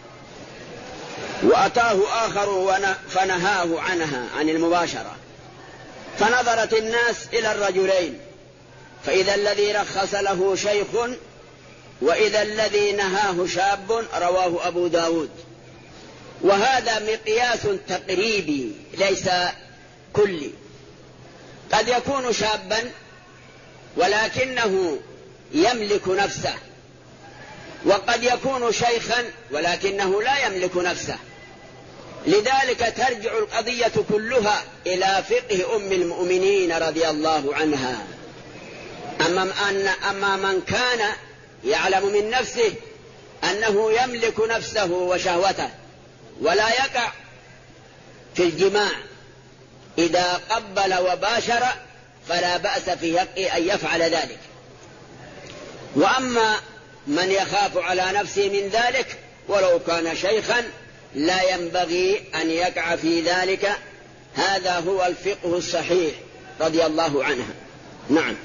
وأتاه آخر فنهاه عنها عن المباشرة، فنظرت الناس إلى الرجلين، فإذا الذي رخص له شيخ وإذا الذي نهاه شاب، رواه أبو داود. وهذا مقياس تقريبي ليس كلي، قد يكون شابا ولكنه يملك نفسه، وقد يكون شيخا ولكنه لا يملك نفسه، لذلك ترجع القضية كلها إلى فقه أم المؤمنين رضي الله عنها. أما من كان يعلم من نفسه أنه يملك نفسه وشهوته ولا يقع في الجماع إذا قبل وباشر فلا بأس في حقه أن يفعل ذلك. وأما من يخاف على نفسه من ذلك ولو كان شيخا لا ينبغي أن يقع في ذلك، هذا هو الفقه الصحيح رضي الله عنها. نعم.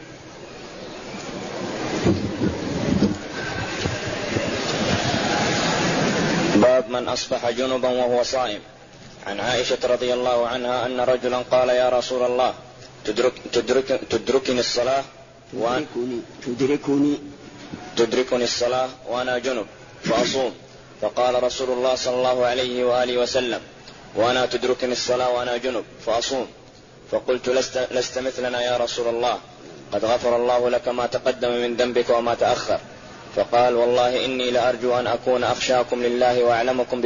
باب من أصبح جنبا وهو صائم. عن عائشة رضي الله عنها أن رجلا قال يا رسول الله تدركني الصلاة تدركني الصلاة وأنا جنب فأصوم، فقال رسول الله صلى الله عليه وآله وسلم وأنا تدركني الصلاة وأنا جنب فأصوم، فقلت لست مثلنا يا رسول الله، قد غفر الله لك ما تقدم من ذنبك وما تأخر. فقال والله إني لأرجو أن أكون أخشاكم لله وأعلمكم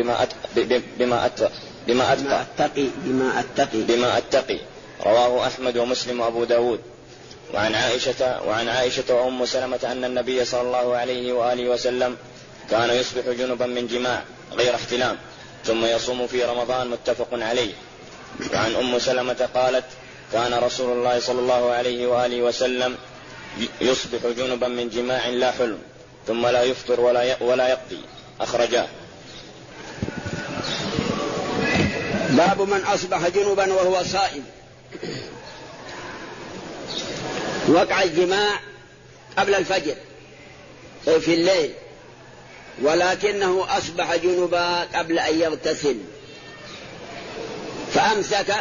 بما أتقي. رواه أحمد ومسلم وأبو داود. وعن عائشة وأم سلمة أن النبي صلى الله عليه وآله وسلم كان يصبح جنبا من جماع غير احتلام ثم يصوم في رمضان، متفق عليه. وعن أم سلمة قالت كان رسول الله صلى الله عليه وآله وسلم يصبح جنبا من جماع لا حلم ثم لا يفطر ولا يقضي، أخرجاه. باب من أصبح جنبا وهو صائم. وقع الجماع قبل الفجر في الليل، ولكنه أصبح جنبا قبل أن يغتسل فأمسك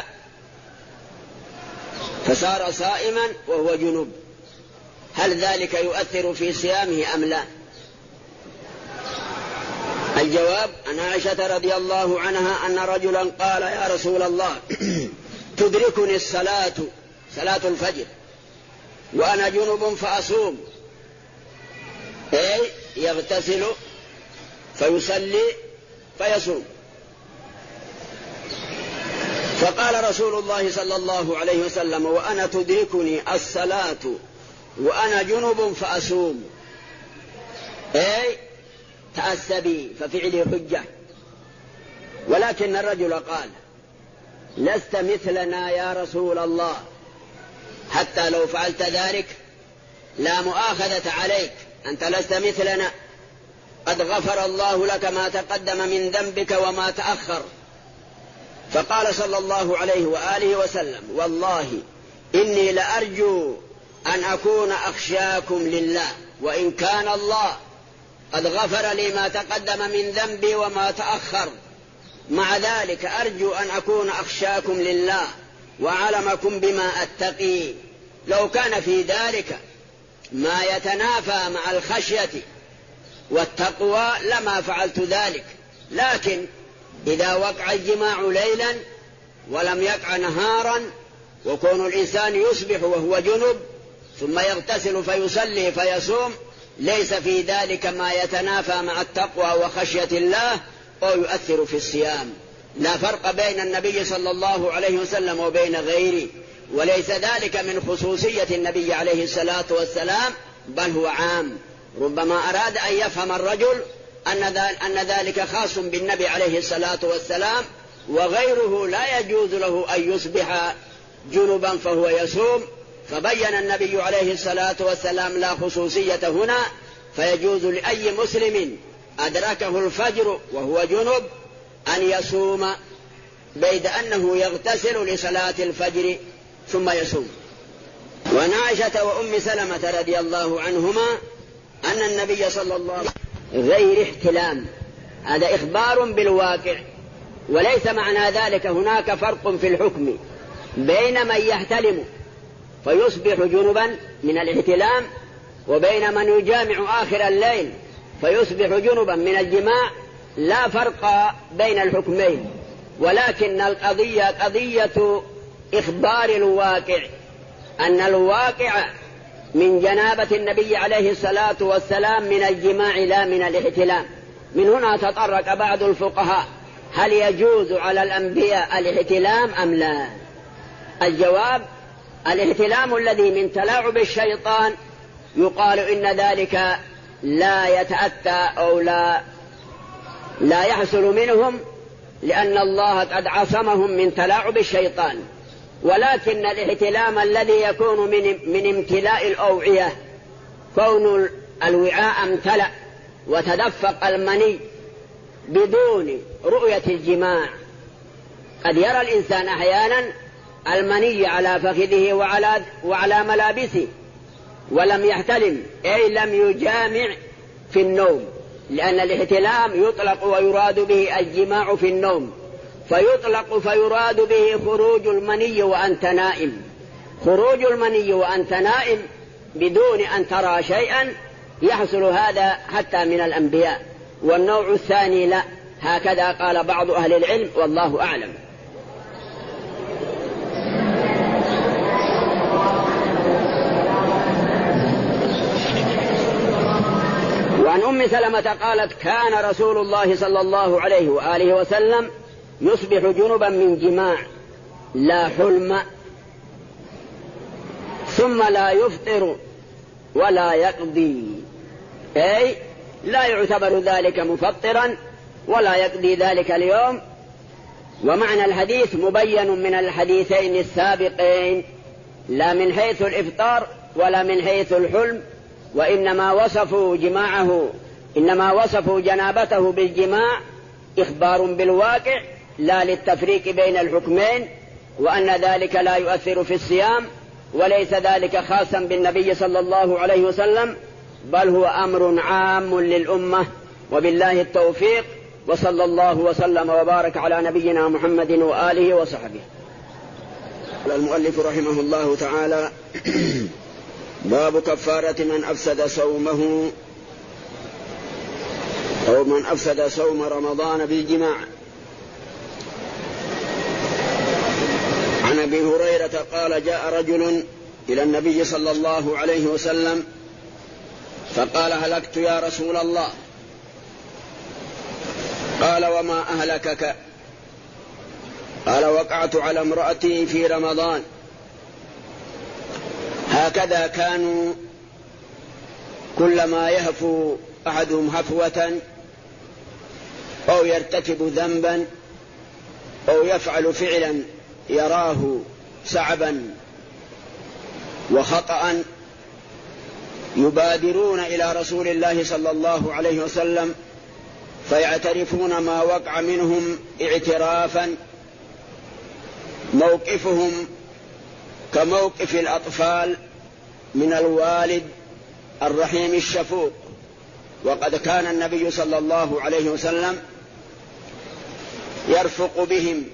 فصار صائما وهو جنب، هل ذلك يؤثر في صيامه أم لا؟ الجواب عن عائشة رضي الله عنها أن رجلا قال يا رسول الله تدركني الصلاة، صلاة الفجر، وأنا جنب فأصوم، أي يغتسل فيصلي فيصوم. فقال رسول الله صلى الله عليه وسلم وأنا تدركني الصلاة وأنا جنب فأصوم، أي تأسبي ففعلي حجة. ولكن الرجل قال لست مثلنا يا رسول الله، حتى لو فعلت ذلك لا مؤاخذة عليك، أنت لست مثلنا، قد غفر الله لك ما تقدم من ذنبك وما تأخر. فقال صلى الله عليه وآله وسلم: والله إني لأرجو أن أكون أخشاكم لله، وإن كان الله قد غفر لي ما تقدم من ذنبي وما تأخر، مع ذلك أرجو أن أكون أخشاكم لله وأعلمكم بما أتقي. لو كان في ذلك ما يتنافى مع الخشية والتقوى لما فعلت ذلك، لكن إذا وقع الجماع ليلا ولم يقع نهارا، وكون الإنسان يصبح وهو جنب ثم يغتسل فيصلي فيصوم، ليس في ذلك ما يتنافى مع التقوى وخشية الله أو يؤثر في الصيام. لا فرق بين النبي صلى الله عليه وسلم وبين غيره، وليس ذلك من خصوصية النبي عليه الصلاة والسلام، بل هو عام. ربما أراد أن يفهم الرجل أن ذلك خاص بالنبي عليه الصلاة والسلام، وغيره لا يجوز له أن يصبح جنبا فهو يصوم، فبين النبي عليه الصلاة والسلام لا خصوصية هنا، فيجوز لأي مسلم أدركه الفجر وهو جنب أن يصوم بيد أنه يغتسل لصلاة الفجر ثم يصوم. وعن عائشة وأم سلمة رضي الله عنهما أن النبي صلى الله عليه وسلم غير احتلام، هذا إخبار بالواقع، وليس معنى ذلك هناك فرق في الحكم بين من يحتلم فيصبح جنبا من الاحتلام وبين من يجامع آخر الليل فيصبح جنبا من الجماع. لا فرق بين الحكمين، ولكن القضية قضية إخبار الواقع، أن الواقع من جنابة النبي عليه الصلاة والسلام من الجماع لا من الاحتلام. من هنا تطرق بعض الفقهاء: هل يجوز على الأنبياء الاحتلام أم لا؟ الجواب: الاحتلام الذي من تلاعب الشيطان يقال إن ذلك لا يتأتى أو لا يحصل منهم، لأن الله قد عصمهم من تلاعب الشيطان. ولكن الاحتلام الذي يكون من امتلاء الأوعية، كون الوعاء امتلأ وتدفق المني بدون رؤية الجماع. قد يرى الإنسان أحيانا المني على فخذه وعلى ملابسه ولم يحتلم، أي لم يجامع في النوم، لأن الاحتلام يطلق ويراد به الجماع في النوم، فيطلق فيراد به خروج المني وأنت نائم. خروج المني وأنت نائم بدون أن ترى شيئا يحصل هذا حتى من الأنبياء. والنوع الثاني لا، هكذا قال بعض أهل العلم والله أعلم. وعن أم سلمة قالت: كان رسول الله صلى الله عليه وآله وسلم يصبح جنبا من جماع لا حلم، ثم لا يفطر ولا يقضي، أي لا يعتبر ذلك مفطرا ولا يقضي ذلك اليوم. ومعنى الحديث مبين من الحديثين السابقين، لا من حيث الإفطار ولا من حيث الحلم، وإنما وصفوا جماعه، إنما وصفوا جنابته بالجماع إخبار بالواقع لا للتفريق بين الحكمين، وأن ذلك لا يؤثر في الصيام، وليس ذلك خاصا بالنبي صلى الله عليه وسلم، بل هو أمر عام للأمة. وبالله التوفيق، وصلى الله وسلم وبارك على نبينا محمد وآله وصحبه. المؤلف رحمه الله تعالى: باب كفارة من أفسد صومه أو من أفسد صوم رمضان بالجماع. عن أبي هريرة قال: جاء رجل إلى النبي صلى الله عليه وسلم فقال: هلكت يا رسول الله. قال: وما أهلكك؟ قال: وقعت على امرأتي في رمضان. هكذا كانوا كلما يهفو أحدهم هفوة أو يرتكب ذنبا أو يفعل فعلا يراه صعبا وخطأ يبادرون إلى رسول الله صلى الله عليه وسلم فيعترفون ما وقع منهم اعترافا موقفهم كموقف الأطفال من الوالد الرحيم الشفوق. وقد كان النبي صلى الله عليه وسلم يرفق بهم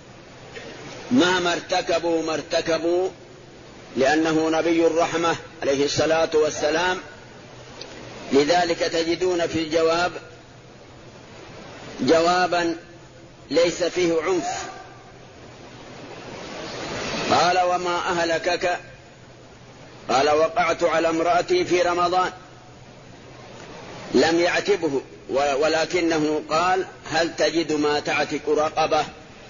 ما ارتكبوا لأنه نبي الرحمة عليه الصلاة والسلام. لذلك تجدون في الجواب جوابا ليس فيه عنف. قال: وما أهلكك؟ قال: وقعت على امرأتي في رمضان. لم يعتبه، ولكنه قال: هل تجد ما تعتق رقبة؟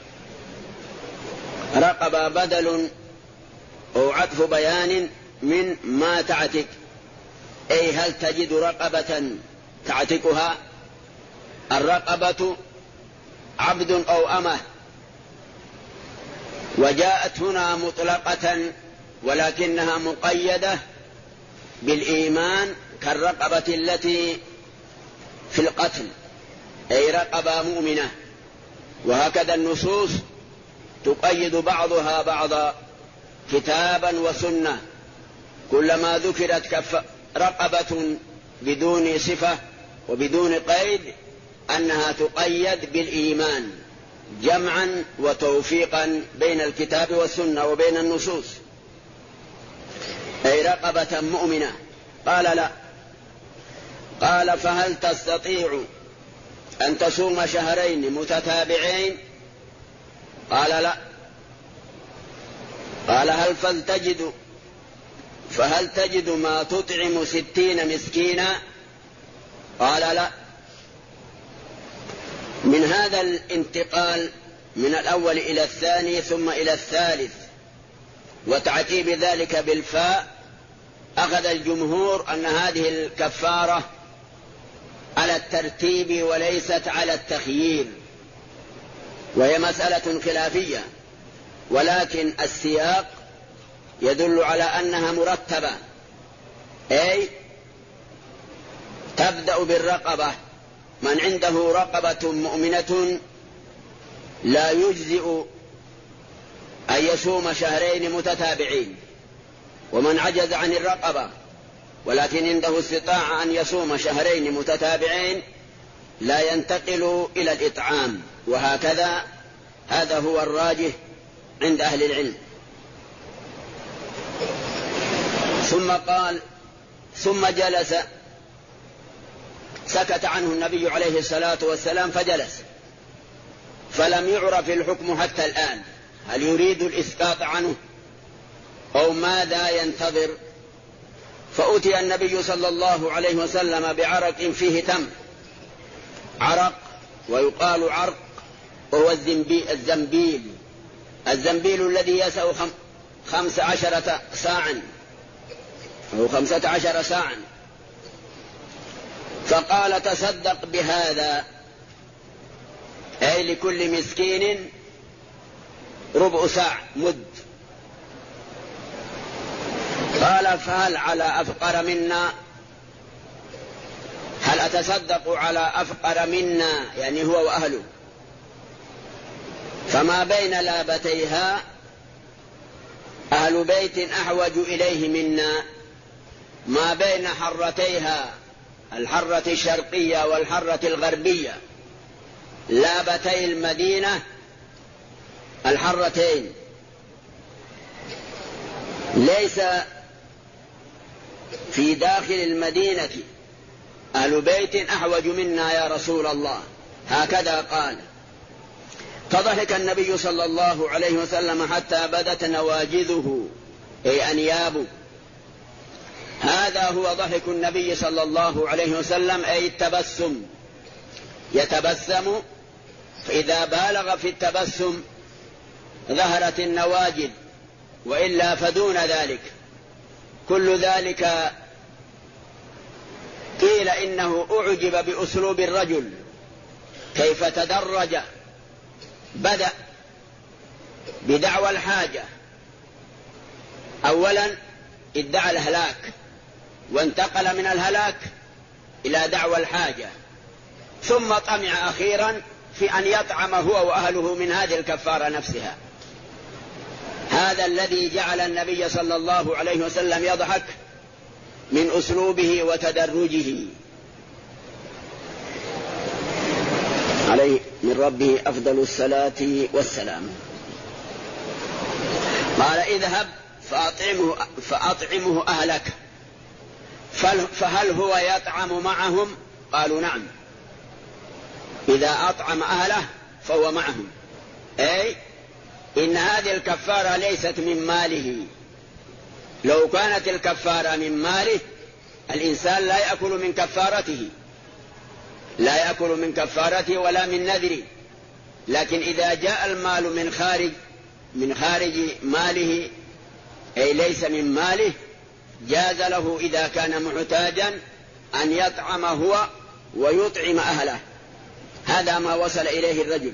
رقبة بدل أو عطف بيان من ما تعتق، أي هل تجد رقبة تعتقها؟ الرقبة عبد أو أمة، وجاءت هنا مطلقة ولكنها مقيدة بالإيمان كالرقبة التي في القتل، أي رقبة مؤمنة. وهكذا النصوص تقيد بعضها بعضا كتابا وسنة. كلما ذكرت رقبة بدون صفة وبدون قيد أنها تقيد بالإيمان جمعا وتوفيقا بين الكتاب والسنة وبين النصوص، أي رقبة مؤمنة. قال: لا. قال: فهل تستطيع أن تصوم شهرين متتابعين؟ قال: لا. قال: فهل تجد ما تطعم 60 مسكينا؟ قال: لا. من هذا الانتقال من الأول إلى الثاني ثم إلى الثالث وتعقيب ذلك بالفاء، أخذ الجمهور أن هذه الكفارة على الترتيب وليست على التخيير، وهي مسألة خلافية، ولكن السياق يدل على أنها مرتبة، أي تبدأ بالرقبة. من عنده رقبة مؤمنة لا يجزئ أن يصوم شهرين متتابعين، ومن عجز عن الرقبة ولكن عنده استطاعة أن يصوم شهرين متتابعين لا ينتقل إلى الإطعام. وهكذا هذا هو الراجح عند أهل العلم. ثم قال: ثم جلس، سكت عنه النبي عليه الصلاة والسلام فجلس، فلم يعرف الحكم حتى الآن، هل يريد الإسقاط عنه أو ماذا ينتظر؟ فأتي النبي صلى الله عليه وسلم بعرق فيه تمر، عرق ويقال عرق، وهو الزنبيل الذي يسع 15 ساعا أو 15 ساعا. فقال: تصدق بهذا، أي لكل مسكين ربع ساع مد. قال: فهل على أفقر منا؟ هل أتصدق على أفقر منا؟ يعني هو وأهله. فما بين لابتيها أهل بيت أحوج إليه منا، ما بين حرتيها، الحرة الشرقية والحرة الغربية، لابتي المدينة الحرتين، ليس في داخل المدينة أهل بيت أحوج منا يا رسول الله، هكذا قال. فضحك النبي صلى الله عليه وسلم حتى بدت نواجذه، أي أنيابه. هذا هو ضحك النبي صلى الله عليه وسلم، أي التبسم، يتبسم، فإذا بالغ في التبسم ظهرت النواجذ، وإلا فدون ذلك. كل ذلك قيل إنه أعجب بأسلوب الرجل كيف تدرج، بدأ بدعوى الحاجة، أولا ادعى الهلاك وانتقل من الهلاك إلى دعوى الحاجة، ثم طمع أخيرا في أن يطعم هو وأهله من هذه الكفارة نفسها. هذا الذي جعل النبي صلى الله عليه وسلم يضحك من أسلوبه وتدرجه عليه من ربه أفضل الصلاة والسلام. قال اذهب فأطعمه أهلك. فهل هو يطعم معهم؟ قالوا نعم، إذا أطعم أهله فهو معهم، أي إن هذه الكفارة ليست من ماله. لو كانت الكفارة من ماله الإنسان لا يأكل من كفارته، لا يأكل من كفارته ولا من نذره. لكن إذا جاء المال من خارج ماله، أي ليس من ماله، جاز له إذا كان محتاجا أن يطعم هو ويطعم أهله. هذا ما وصل إليه الرجل.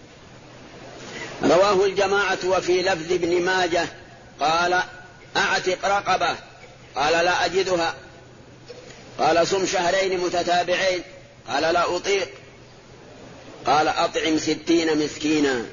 رواه الجماعة. وفي لفظ ابن ماجه قال أعتق رقبة، قال لا أجدها. قال صم شهرين متتابعين، قال لا أطيق. قال أطعم 60 مسكينا.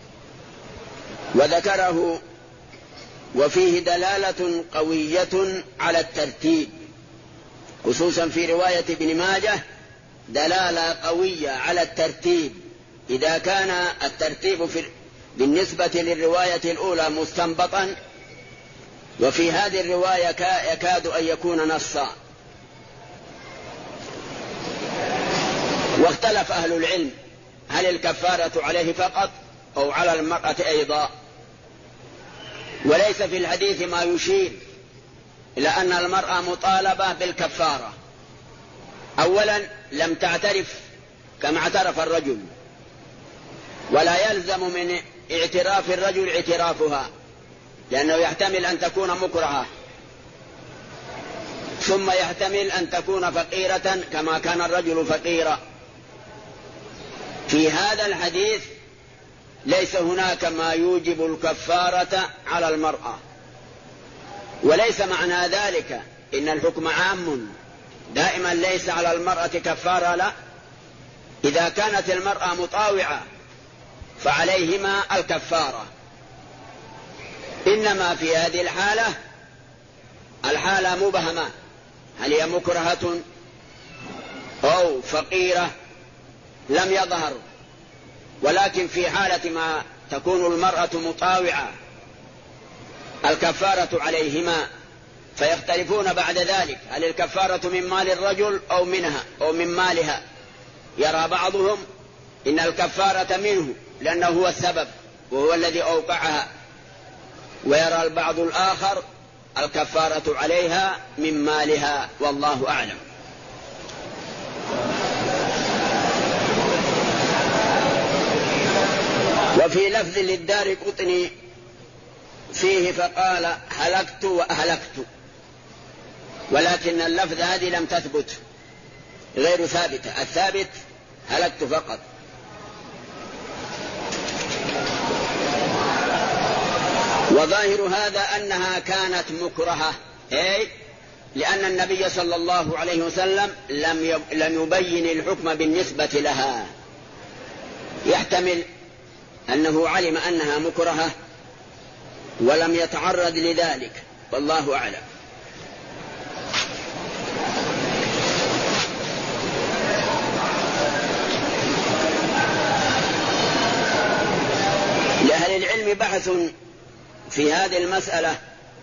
وذكره وفيه دلالة قوية على الترتيب، خصوصا في رواية ابن ماجه دلالة قوية على الترتيب. إذا كان الترتيب بالنسبة للرواية الأولى مستنبطا، وفي هذه الرواية يكاد أن يكون نصا. واختلف أهل العلم هل الكفارة عليه فقط أو على المرأة أيضا. وليس في الحديث ما يشير إلى أن المرأة مطالبة بالكفارة. أولا لم تعترف كما اعترف الرجل، ولا يلزم من اعتراف الرجل اعترافها، لأنه يحتمل أن تكون مكرهة، ثم يحتمل أن تكون فقيرة كما كان الرجل فقيرا. في هذا الحديث ليس هناك ما يوجب الكفارة على المرأة، وليس معنى ذلك إن الحكم عام دائما ليس على المرأة كفارة، لا. إذا كانت المرأة مطاوعة فعليهما الكفارة، إنما في هذه الحالة مبهمة، هل هي مكرهة أو فقيرة لم يظهر. ولكن في حالة ما تكون المرأة مطاوعة الكفارة عليهما، فيختلفون بعد ذلك هل الكفارة من مال الرجل أو منها أو من مالها. يرى بعضهم إن الكفارة منه لأنه هو السبب وهو الذي أوقعها، ويرى البعض الآخر الكفارة عليها من مالها، والله أعلم. وفي لفظ للدارقطني فيه فقال هلكت وأهلكت، ولكن اللفظ هذه لم تثبت، غير ثابتة. الثابت هلكت فقط. وظاهر هذا أنها كانت مكرهة، أي لأن النبي صلى الله عليه وسلم لم يبين الحكم بالنسبة لها. يحتمل أنه علم أنها مكرهة ولم يتعرض لذلك، والله أعلم. لأهل العلم بحث في هذه المسألة،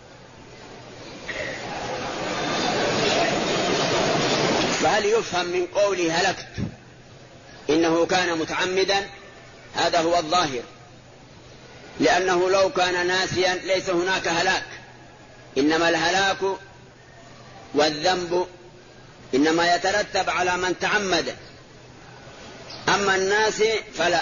فهل يفهم من قوله هلكت إنه كان متعمدا؟ هذا هو الظاهر، لأنه لو كان ناسيا ليس هناك هلاك، إنما الهلاك والذنب إنما يترتب على من تعمد، أما الناس فلا.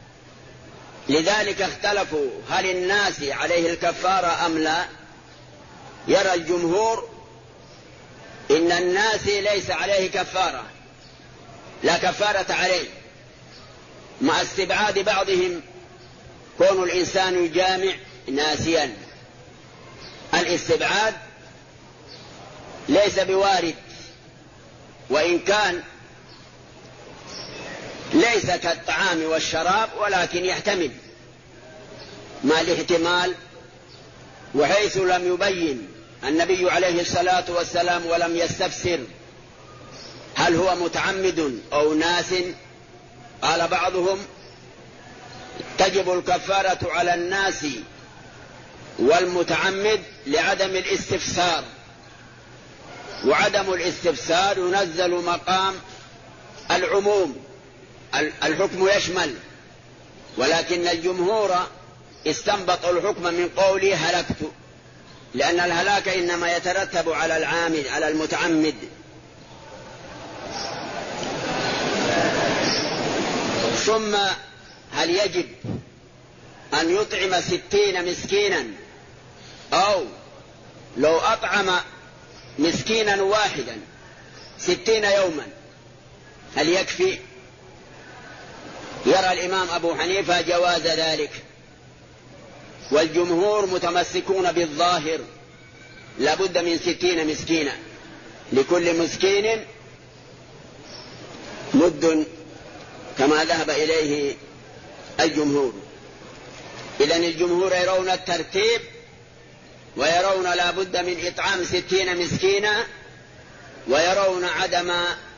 لذلك اختلفوا هل الناس عليه الكفارة أم لا. يرى الجمهور إن الناس ليس عليه كفارة، لا كفارة عليه، مع استبعاد بعضهم كون الإنسان يجامع ناسيا. الاستبعاد ليس بوارد، وإن كان ليس كالطعام والشراب، ولكن يحتمل مع الاحتمال وحيث لم يبين النبي عليه الصلاة والسلام ولم يستفسر هل هو متعمد أو ناس، قال بعضهم تجب الكفارة على الناس والمتعمد لعدم الاستفسار، وعدم الاستفسار ينزل مقام العموم، الحكم يشمل، ولكن الجمهور استنبطوا الحكم من قوله هلكت، لأن الهلاك إنما يترتب على العامد على المتعمد. ثم هل يجب أن يطعم 60 مسكينا، أو لو أطعم مسكينا واحدا 60 يوما هل يكفي؟ يرى الإمام أبو حنيفة جواز ذلك، والجمهور متمسكون بالظاهر لابد من 60 مسكينا، لكل مسكين مد كما ذهب إليه الجمهور. إذن الجمهور يرون الترتيب ويرون لا بد من إطعام 60 مسكينا، ويرون عدم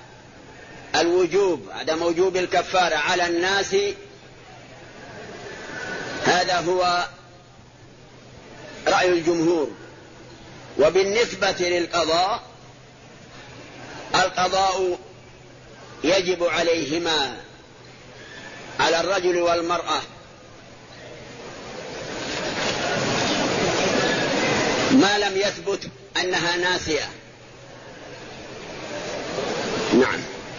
وجوب الكفارة على الناس. هذا هو رأي الجمهور. وبالنسبة للقضاء، القضاء يجب عليهما، على الرجل والمرأة، ما لم يثبت أنها ناسية. نعم.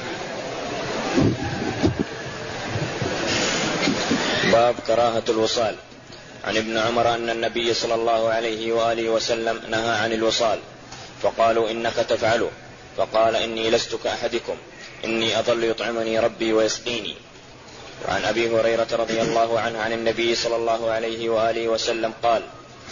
باب كراهة الوصال. عن ابن عمر أن النبي صلى الله عليه وآله وسلم نهى عن الوصال، فقالوا إنك تفعله، فقال إني لست كأحدكم، إني أظل يطعمني ربي ويسقيني. وعن أبي هريرة رضي الله عنه عن النبي صلى الله عليه وآله وسلم قال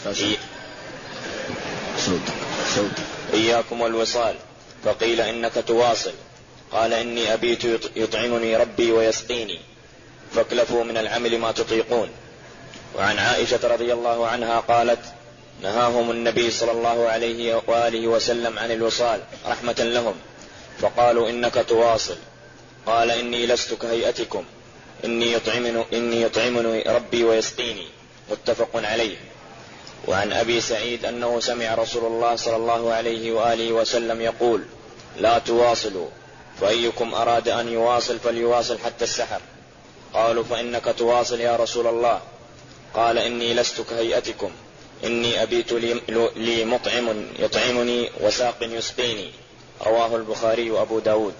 إياكم والوصال، فقيل إنك تواصل، قال إني أبيت يطعمني ربي ويسقيني، فاكلفوا من العمل ما تطيقون. وعن عائشة رضي الله عنها قالت نهاهم النبي صلى الله عليه وآله وسلم عن الوصال رحمة لهم، فقالوا إنك تواصل، قال إني لست كهيئتكم، إني يطعمني ربي ويسقيني، متفق عليه. وعن أبي سعيد أنه سمع رسول الله صلى الله عليه وآله وسلم يقول لا تواصلوا، فأيكم أراد أن يواصل فليواصل حتى السحر. قالوا فإنك تواصل يا رسول الله، قال إني لست كهيئتكم، إني أبيت لي مطعم يطعمني وساق يسقيني. رواه البخاري وأبو داود.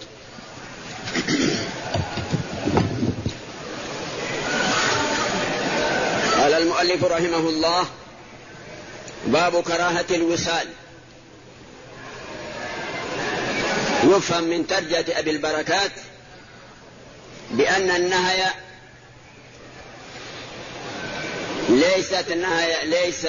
قال المؤلف رحمه الله باب كراهة الوصال. يفهم من ترجمة أبي البركات بأن النهي ليس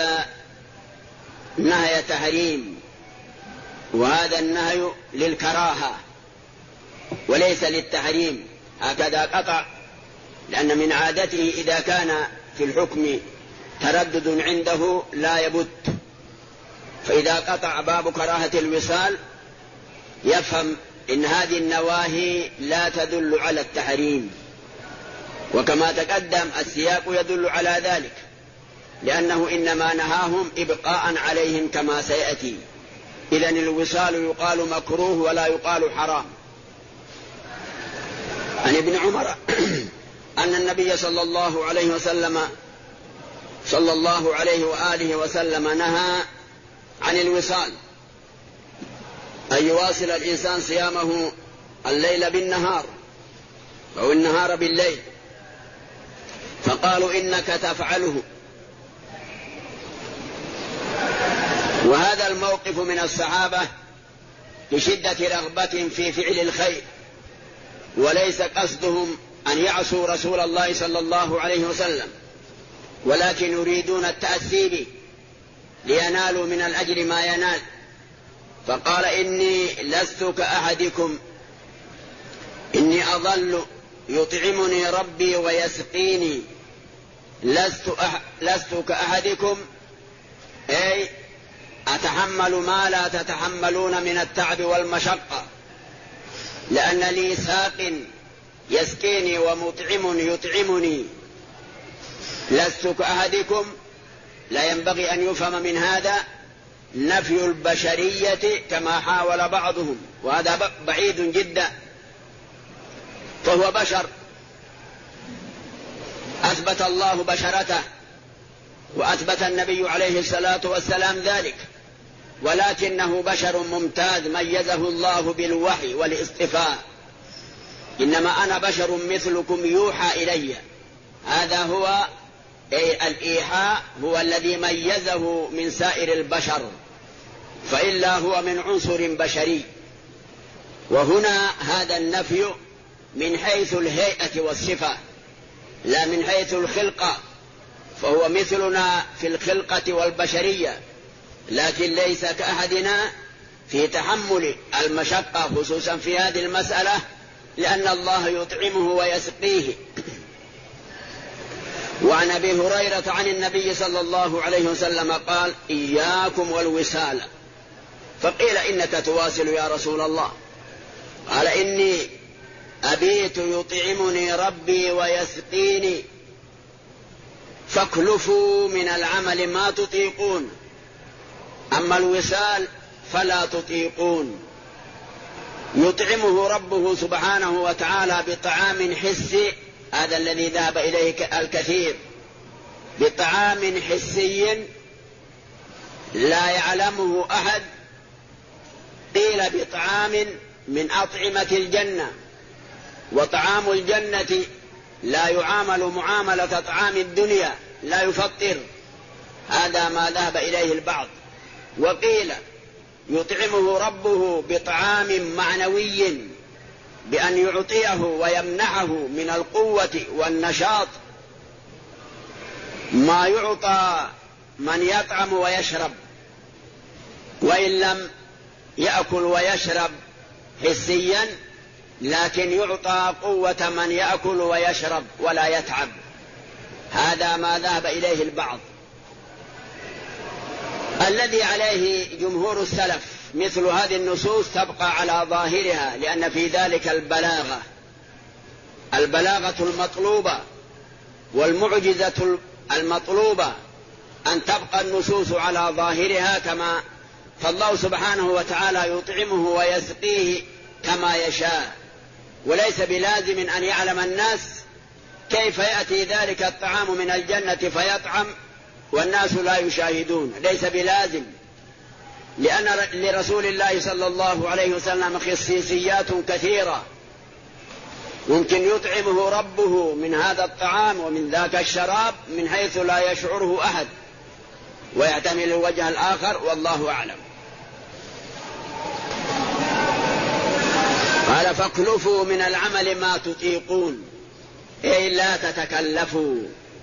نهي تحريم، وهذا النهي للكراهة وليس للتحريم، هكذا قطع، لأن من عادته إذا كان في الحكم تردد عنده لا يبت، فإذا قطع باب كراهة الوصال يفهم إن هذه النواهي لا تدل على التحريم، وكما تقدم السياق يدل على ذلك، لأنه إنما نهاهم إبقاء عليهم كما سيأتي. إذن الوصال يقال مكروه ولا يقال حرام. عن ابن عمر أن النبي صلى الله عليه وآله وسلم نهى عن الوصال، أن يواصل الإنسان صيامه الليل بالنهار أو النهار بالليل، فقالوا إنك تفعله. وهذا الموقف من الصحابة لشدة رغبة في فعل الخير، وليس قصدهم أن يعصوا رسول الله صلى الله عليه وسلم، ولكن يريدون التأسي به لينالوا من الأجر ما ينال. فقال إني لست كأحدكم، إني أظل يطعمني ربي ويسقيني، لست كأحدكم أي أتحمل ما لا تتحملون من التعب والمشقة، لأن لي ساق يسقيني ومطعم يطعمني، لست كأحدكم. لا ينبغي أن يفهم من هذا نفي البشرية كما حاول بعضهم، وهذا بعيد جدا، فهو بشر، أثبت الله بشرته وأثبت النبي عليه الصلاة والسلام ذلك، ولكنه بشر ممتاز ميزه الله بالوحي والاصطفاء. إنما أنا بشر مثلكم يوحى إلي، هذا هو الإيحاء، هو الذي ميزه من سائر البشر، فإلا هو من عنصر بشري. وهنا هذا النفي من حيث الهيئة والصفة، لا من حيث الخلقة، فهو مثلنا في الخلقة والبشرية، لكن ليس كأحدنا في تحمل المشقة، خصوصا في هذه المسألة، لأن الله يطعمه ويسقيه. وعن أبي هريرة عن النبي صلى الله عليه وسلم قال: إياكم والوسال. فقيل: إنك تواصل يا رسول الله؟ قال: إني أبيت يطعمني ربي ويسقيني، فاكلفوا من العمل ما تطيقون، أما الوسال فلا تطيقون. يطعمه ربه سبحانه وتعالى بطعام حسي، هذا الذي ذهب إليه الكثير، بطعام حسي لا يعلمه أحد، قيل بطعام من أطعمة الجنة، وطعام الجنة لا يعامل معاملة طعام الدنيا، لا يفطر، هذا ما ذهب إليه البعض. وقيل يطعمه ربه بطعام معنوي، بأن يعطيه ويمنحه من القوة والنشاط ما يعطى من يطعم ويشرب، وإن لم يأكل ويشرب حسيا، لكن يعطى قوة من يأكل ويشرب ولا يتعب، هذا ما ذهب إليه البعض. الذي عليه جمهور السلف مثل هذه النصوص تبقى على ظاهرها، لأن في ذلك البلاغة المطلوبة والمعجزة المطلوبة، أن تبقى النصوص على ظاهرها كما، فالله سبحانه وتعالى يطعمه ويسقيه كما يشاء، وليس بلازم أن يعلم الناس كيف يأتي ذلك الطعام من الجنة فيطعم والناس لا يشاهدون، ليس بلازم، لأن لرسول الله صلى الله عليه وسلم خصيصيات كثيرة، ممكن يطعمه ربه من هذا الطعام ومن ذاك الشراب من حيث لا يشعره أحد، ويحتمل الوجه الآخر، والله أعلم. قال: فاكلفوا من العمل ما تطيقون، أي لا تتكلفوا،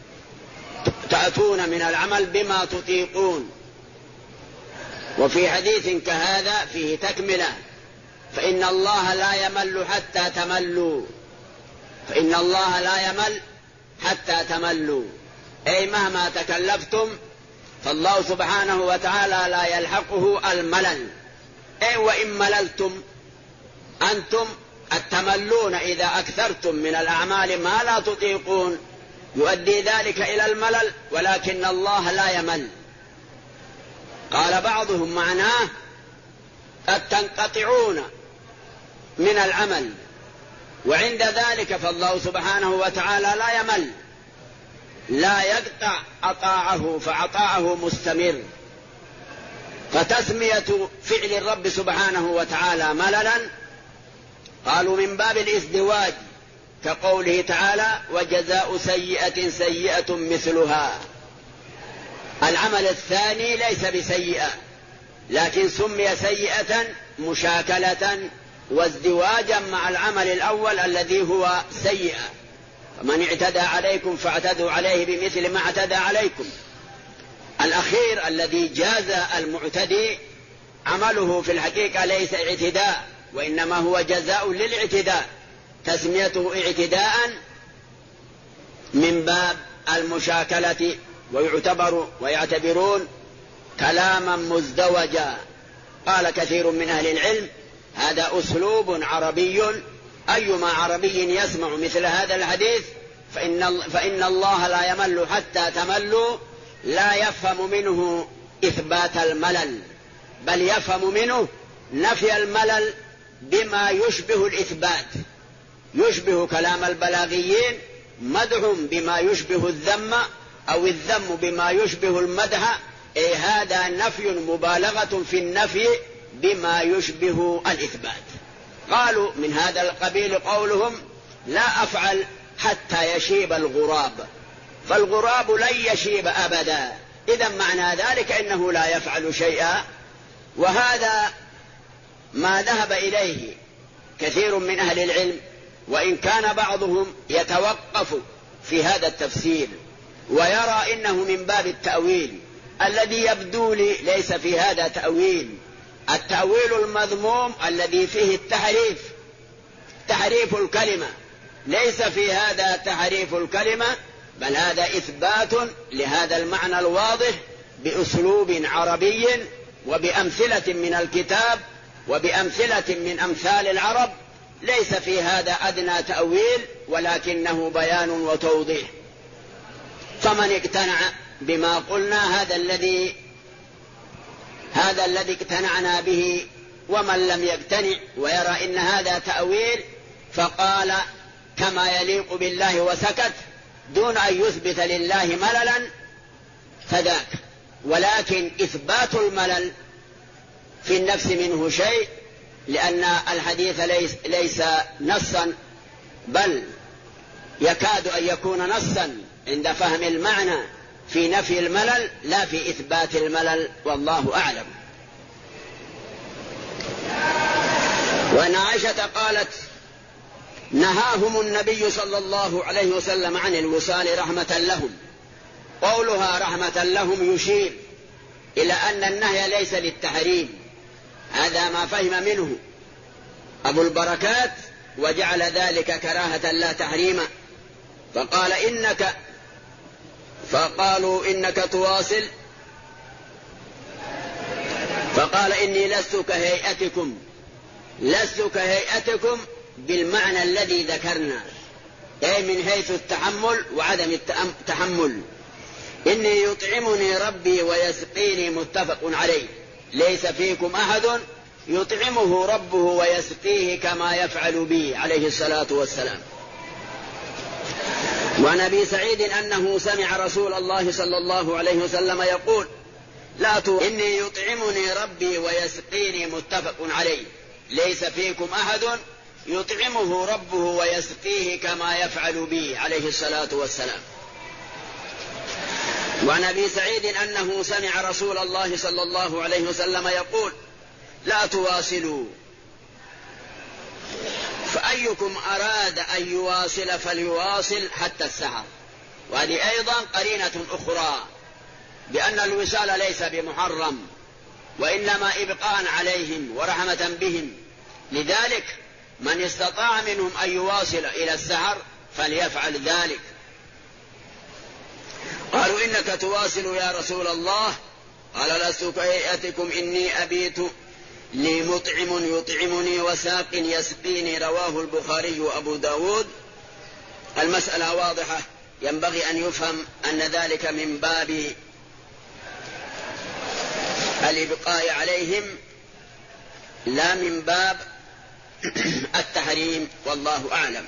تأتون من العمل بما تطيقون. وفي حديث كهذا فيه تكملة: فإن الله لا يمل حتى تملوا، فإن الله لا يمل حتى تملوا، أي مهما تكلفتم فالله سبحانه وتعالى لا يلحقه الملل. أي وإن مللتم أنتم التملون، إذا أكثرتم من الأعمال ما لا تطيقون يؤدي ذلك إلى الملل، ولكن الله لا يمل. قال بعضهم معناه قد تنقطعون من العمل، وعند ذلك فالله سبحانه وتعالى لا يمل، لا يقطع عطاءه، فعطاءه مستمر. فتسمية فعل الرب سبحانه وتعالى مللا قالوا من باب الازدواج، كقوله تعالى: وجزاء سيئة سيئة مثلها. العمل الثاني ليس بسيئة، لكن سمي سيئة مشاكلة وازدواجا مع العمل الأول الذي هو سيئة. فمن اعتدى عليكم فاعتدوا عليه بمثل ما اعتدى عليكم. الأخير الذي جاز المعتدي عمله في الحقيقة ليس اعتداء، وإنما هو جزاء للاعتداء، تسميته اعتداء من باب المشاكلة، ويعتبرون كلاما مزدوجا. قال كثير من أهل العلم هذا أسلوب عربي، أيما عربي يسمع مثل هذا الحديث فإن الله لا يمل حتى تملوا لا يفهم منه إثبات الملل، بل يفهم منه نفي الملل بما يشبه الإثبات، يشبه كلام البلاغيين، مدح بما يشبه الذم أو الذم بما يشبه المدح، أي هذا نفي مبالغة في النفي بما يشبه الإثبات. قالوا من هذا القبيل قولهم لا أفعل حتى يشيب الغراب، فالغراب لن يشيب أبدا، إذا معنى ذلك إنه لا يفعل شيئا. وهذا ما ذهب إليه كثير من أهل العلم، وإن كان بعضهم يتوقف في هذا التفسير ويرى إنه من باب التأويل الذي يبدو لي ليس في هذا تأويل. التأويل المذموم الذي فيه التحريف، تحريف الكلمة، ليس في هذا تحريف الكلمة، بل هذا إثبات لهذا المعنى الواضح بأسلوب عربي وبأمثلة من الكتاب وبأمثلة من أمثال العرب، ليس في هذا أدنى تأويل ولكنه بيان وتوضيح. فمن اقتنع بما قلنا هذا الذي اقتنعنا به، ومن لم يقتنع ويرى إن هذا تأويل فقال كما يليق بالله وسكت دون أن يثبت لله مللا فذاك. ولكن إثبات الملل في النفس منه شيء، لأن الحديث ليس نصا، بل يكاد أن يكون نصا عند فهم المعنى في نفي الملل لا في إثبات الملل، والله أعلم. وأن عائشة قالت نهاهم النبي صلى الله عليه وسلم عن الوصال رحمة لهم. قولها رحمة لهم يشير إلى أن النهي ليس للتحريم، هذا ما فهم منه أبو البركات، وجعل ذلك كراهة لا تحريما. فقالوا إنك تواصل، فقال إني لست كهيئتكم بالمعنى الذي ذكرنا، أي من حيث التحمل وعدم التحمل. إني يطعمني ربي ويسقيني متفق عليه، ليس فيكم أحد يطعمه ربه ويسقيه كما يفعل بي عليه الصلاة والسلام. وعن أبي سعيد أنه سمع رسول الله صلى الله عليه وسلم يقول إني يطعمني ربي ويسقيني متفق عليه، ليس فيكم أحد يطعمه ربه ويسقيه كما يفعل بي عليه الصلاة والسلام. وعن أبي سعيد أنه سمع رسول الله صلى الله عليه وسلم يقول لا تواصلوا، فأيكم أراد أن يواصل فليواصل حتى السحر. وهذه أيضا قرينة أخرى بأن الوصال ليس بمحرم، وإنما إبقاء عليهم ورحمة بهم. لذلك من استطاع منهم أن يواصل إلى السحر فليفعل ذلك. قالوا إنك تواصل يا رسول الله، قال لست كهيئتكم إني أبيت لي مطعم يطعمني وساق يسقيني، رواه البخاري وأبو داود. المسألة واضحة، ينبغي أن يفهم أن ذلك من باب الإبقاء عليهم لا من باب التحريم، والله أعلم.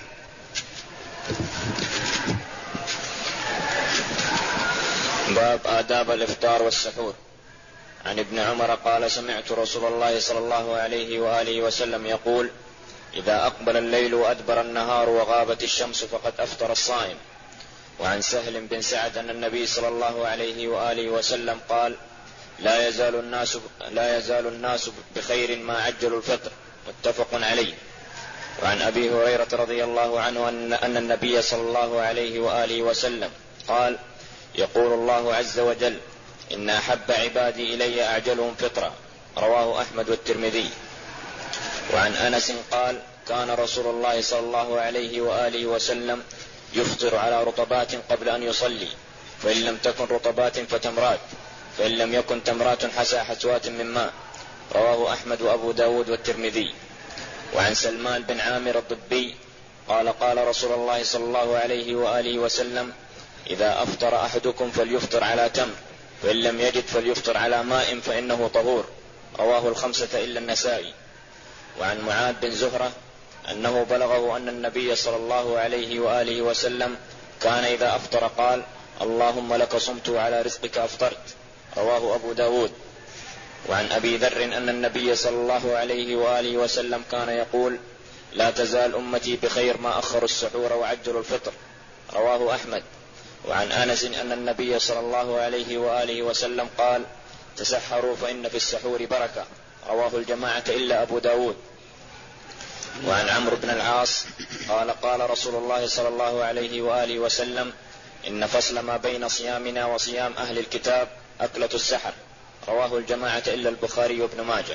باب آداب الإفطار والسحور. عن ابن عمر قال سمعت رسول الله صلى الله عليه وآله وسلم يقول إذا أقبل الليل وأدبر النهار وغابت الشمس فقد أفطر الصائم. وعن سهل بن سعد أن النبي صلى الله عليه وآله وسلم قال لا يزال الناس بخير ما عجلوا الفطر، متفق عليه. وعن أبي هريرة رضي الله عنه أن النبي صلى الله عليه وآله وسلم قال يقول الله عز وجل إن أحب عبادي إلي أعجلهم فطرا، رواه أحمد والترمذي. وعن أنس قال كان رسول الله صلى الله عليه وآله وسلم يفطر على رطبات قبل أن يصلي، فإن لم تكن رطبات فتمرات، فإن لم يكن تمرات حسى حسوات من ماء. رواه أحمد وأبو داود والترمذي. وعن سلمان بن عامر الضبي قال قال رسول الله صلى الله عليه وآله وسلم: إذا أفطر أحدكم فليفطر على تمر، فإن لم يجد فليفطر على ماء فإنه طهور. رواه الخمسة إلا النسائي. وعن معاذ بن زهرة أنه بلغه أن النبي صلى الله عليه وآله وسلم كان إذا أفطر قال: اللهم لك صمت وعلى رزقك أفطرت. رواه أبو داود. وعن أبي ذر أن النبي صلى الله عليه وآله وسلم كان يقول: لا تزال أمتي بخير ما أخروا السحور وعجلوا الفطر. رواه أحمد. وعن أنس أن النبي صلى الله عليه وآله وسلم قال: تسحروا فإن في السحور بركة. رواه الجماعة إلا أبو داود. وعن عمرو بن العاص قال قال رسول الله صلى الله عليه وآله وسلم: إن فصل ما بين صيامنا وصيام أهل الكتاب أكلة السحر. رواه الجماعة إلا البخاري وابن ماجه.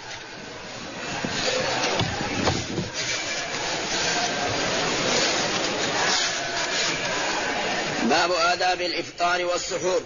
باب آداب الإفطار والسحور.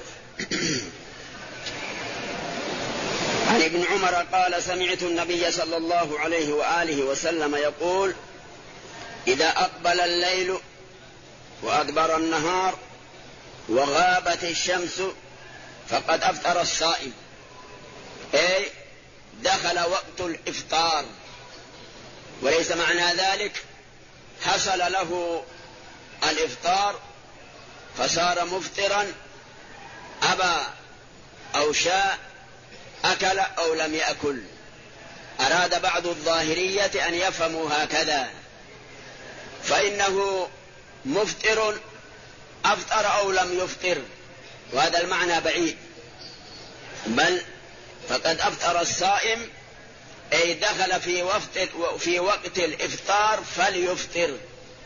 عن ابن عمر قال: سمعت النبي صلى الله عليه وآله وسلم يقول: إذا أقبل الليل وأدبر النهار وغابت الشمس فقد أفطر الصائم، أي دخل وقت الإفطار، وليس معنى ذلك حصل له الإفطار فصار مفطرا، أبى أو شاء أكل أو لم يأكل. أراد بعض الظاهرية أن يفهموا هكذا، فإنه مفطر أفطر أو لم يفطر، وهذا المعنى بعيد، بل فقد أفطر الصائم أي دخل في وقت الإفطار فليفطر.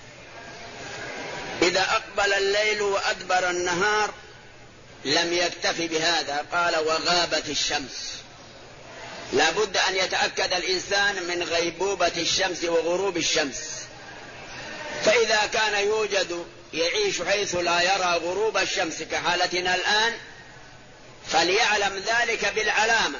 إذا أقبل الليل وأدبر النهار لم يكتف بهذا، قال: وغابت الشمس. لا بد أن يتأكد الإنسان من غيبوبة الشمس وغروب الشمس، فإذا كان يعيش حيث لا يرى غروب الشمس كحالتنا الآن فليعلم ذلك بالعلامة،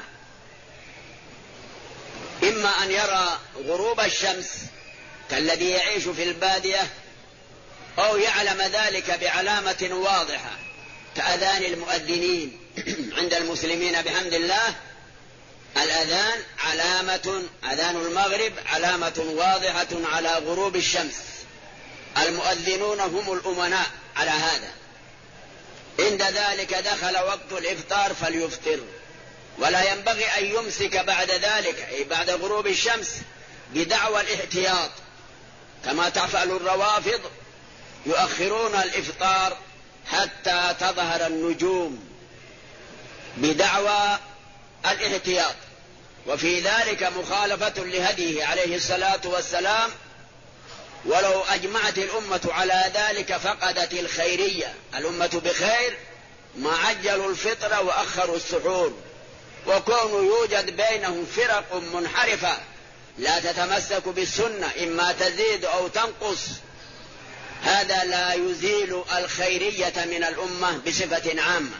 إما أن يرى غروب الشمس كالذي يعيش في البادية، أو يعلم ذلك بعلامة واضحة كأذان المؤذنين عند المسلمين بحمد الله. الأذان علامة، أذان المغرب علامة واضحة على غروب الشمس. المؤذنون هم الأمناء على هذا. عند ذلك دخل وقت الإفطار فليفطر، ولا ينبغي أن يمسك بعد ذلك أي بعد غروب الشمس بدعوى الاحتياط كما تفعل الروافض، يؤخرون الإفطار حتى تظهر النجوم بدعوى الاحتياط، وفي ذلك مخالفة لهديه عليه الصلاة والسلام. ولو أجمعت الأمة على ذلك فقدت الخيرية. الأمة بخير ما عجلوا الفطر وأخروا السحور، وكونوا يوجد بينهم فرق منحرفة لا تتمسك بالسنة، إما تزيد أو تنقص، هذا لا يزيل الخيرية من الأمة بصفة عامة.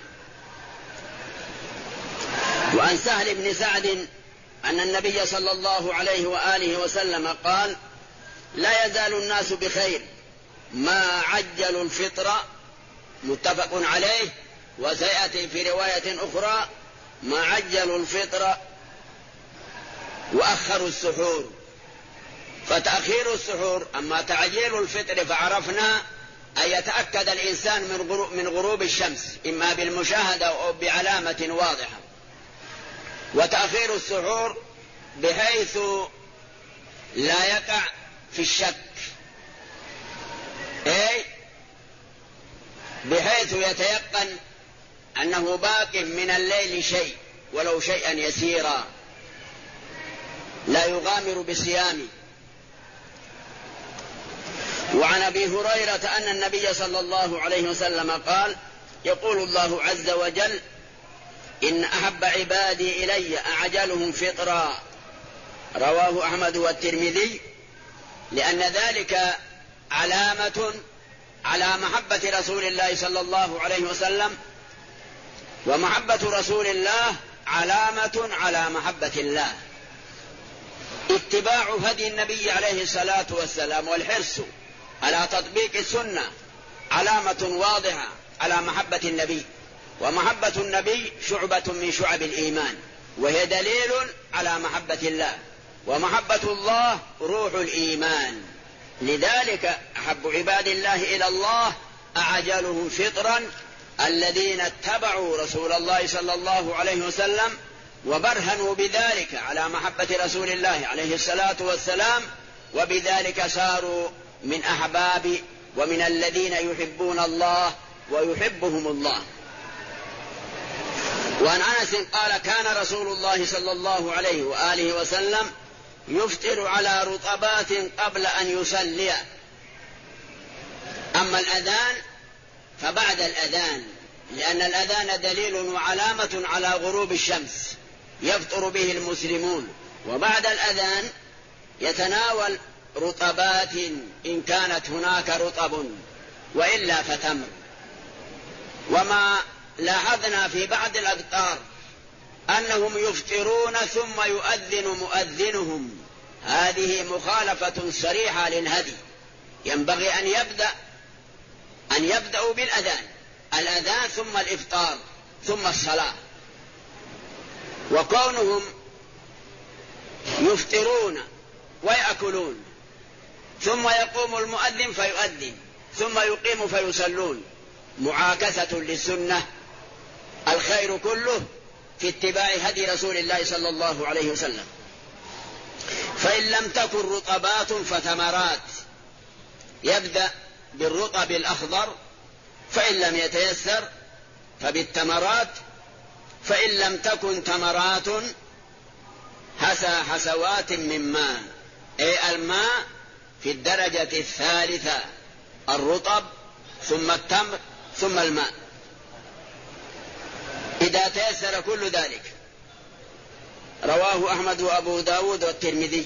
وعن سهل بن سعد أن النبي صلى الله عليه وآله وسلم قال: لا يزال الناس بخير ما عجلوا الفطر، متفق عليه. وسيأتي في رواية أخرى: ما عجلوا الفطر وأخروا السحور. فتأخير السحور، أما تعجيل الفطر فعرفنا أن يتأكد الإنسان من غروب الشمس إما بالمشاهدة أو بعلامة واضحة، وتأخير السحور بحيث لا يقع في الشك، أي بحيث يتيقن أنه باق من الليل شيء ولو شيئا يسيرا، لا يغامر بصيامه. وعن أبي هريرة أن النبي صلى الله عليه وسلم قال: يقول الله عز وجل: إن أحب عبادي إلي أعجلهم فطرا. رواه أحمد والترمذي، لأن ذلك علامة على محبة رسول الله صلى الله عليه وسلم ومحبة رسول الله علامة على محبة الله. اتباع هدي النبي عليه الصلاة والسلام والحرص على تطبيق السنة علامة واضحة على محبة النبي، ومحبة النبي شعبة من شعب الإيمان، وهي دليل على محبة الله، ومحبة الله روح الإيمان. لذلك أحب عباد الله إلى الله أعجلهم فطرا الذين اتبعوا رسول الله صلى الله عليه وسلم وبرهنوا بذلك على محبة رسول الله عليه الصلاة والسلام، وبذلك صاروا من أحباب ومن الذين يحبون الله ويحبهم الله. وعن أنس قال: كان رسول الله صلى الله عليه وآله وسلم يفطر على رطبات قبل أن يصلي. أما الأذان فبعد الأذان، لأن الأذان دليل وعلامة على غروب الشمس يفطر به المسلمون، وبعد الأذان يتناول رطبات إن كانت هناك رطب، وإلا فتمر. وما لاحظنا في بعض الأقطار أنهم يفطرون ثم يؤذن مؤذنهم، هذه مخالفة صريحة للهدي. ينبغي أن يبدأوا بالأذان، الأذان ثم الإفطار ثم الصلاة. وكونهم يفطرون ويأكلون ثم يقوم المؤذن فيؤذن ثم يقيم فيصلون معاكسة للسنة. الخير كله في اتباع هدي رسول الله صلى الله عليه وسلم. فإن لم تكن رطبات فتمرات، يبدأ بالرطب الأخضر، فإن لم يتيسر فبالتمرات، فإن لم تكن تمرات حسوات من ماء، أي الماء في الدرجة الثالثة، الرطب ثم التمر ثم الماء، إذا تيسر كل ذلك. رواه أحمد وأبو داود والترمذي.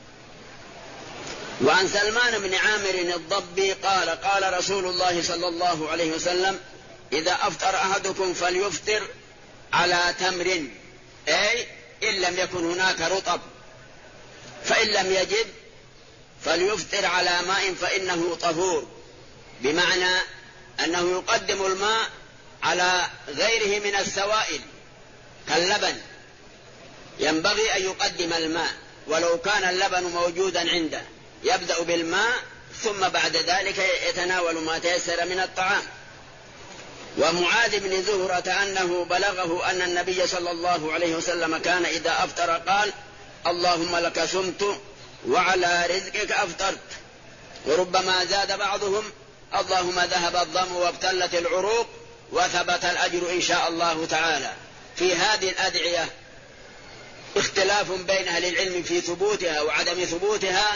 وعن سلمان بن عامر الضبي قال: قال رسول الله صلى الله عليه وسلم: إذا أفطر أحدكم فليفطر على تمر، أي إن لم يكن هناك رطب، فإن لم يجد فليفطر على ماء فإنه طهور، بمعنى أنه يقدم الماء على غيره من السوائل كاللبن، ينبغي أن يقدم الماء ولو كان اللبن موجودا عنده، يبدأ بالماء ثم بعد ذلك يتناول ما تيسر من الطعام. ومعاذ بن زهرة أنه بلغه أن النبي صلى الله عليه وسلم كان إذا أفطر قال: اللهم لك صمت وعلى رزقك أفطرت. وربما زاد بعضهم: اللهم ذهب الظم وابتلت العروق وثبت الأجر إن شاء الله تعالى. في هذه الأدعية اختلاف بين أهل العلم في ثبوتها وعدم ثبوتها،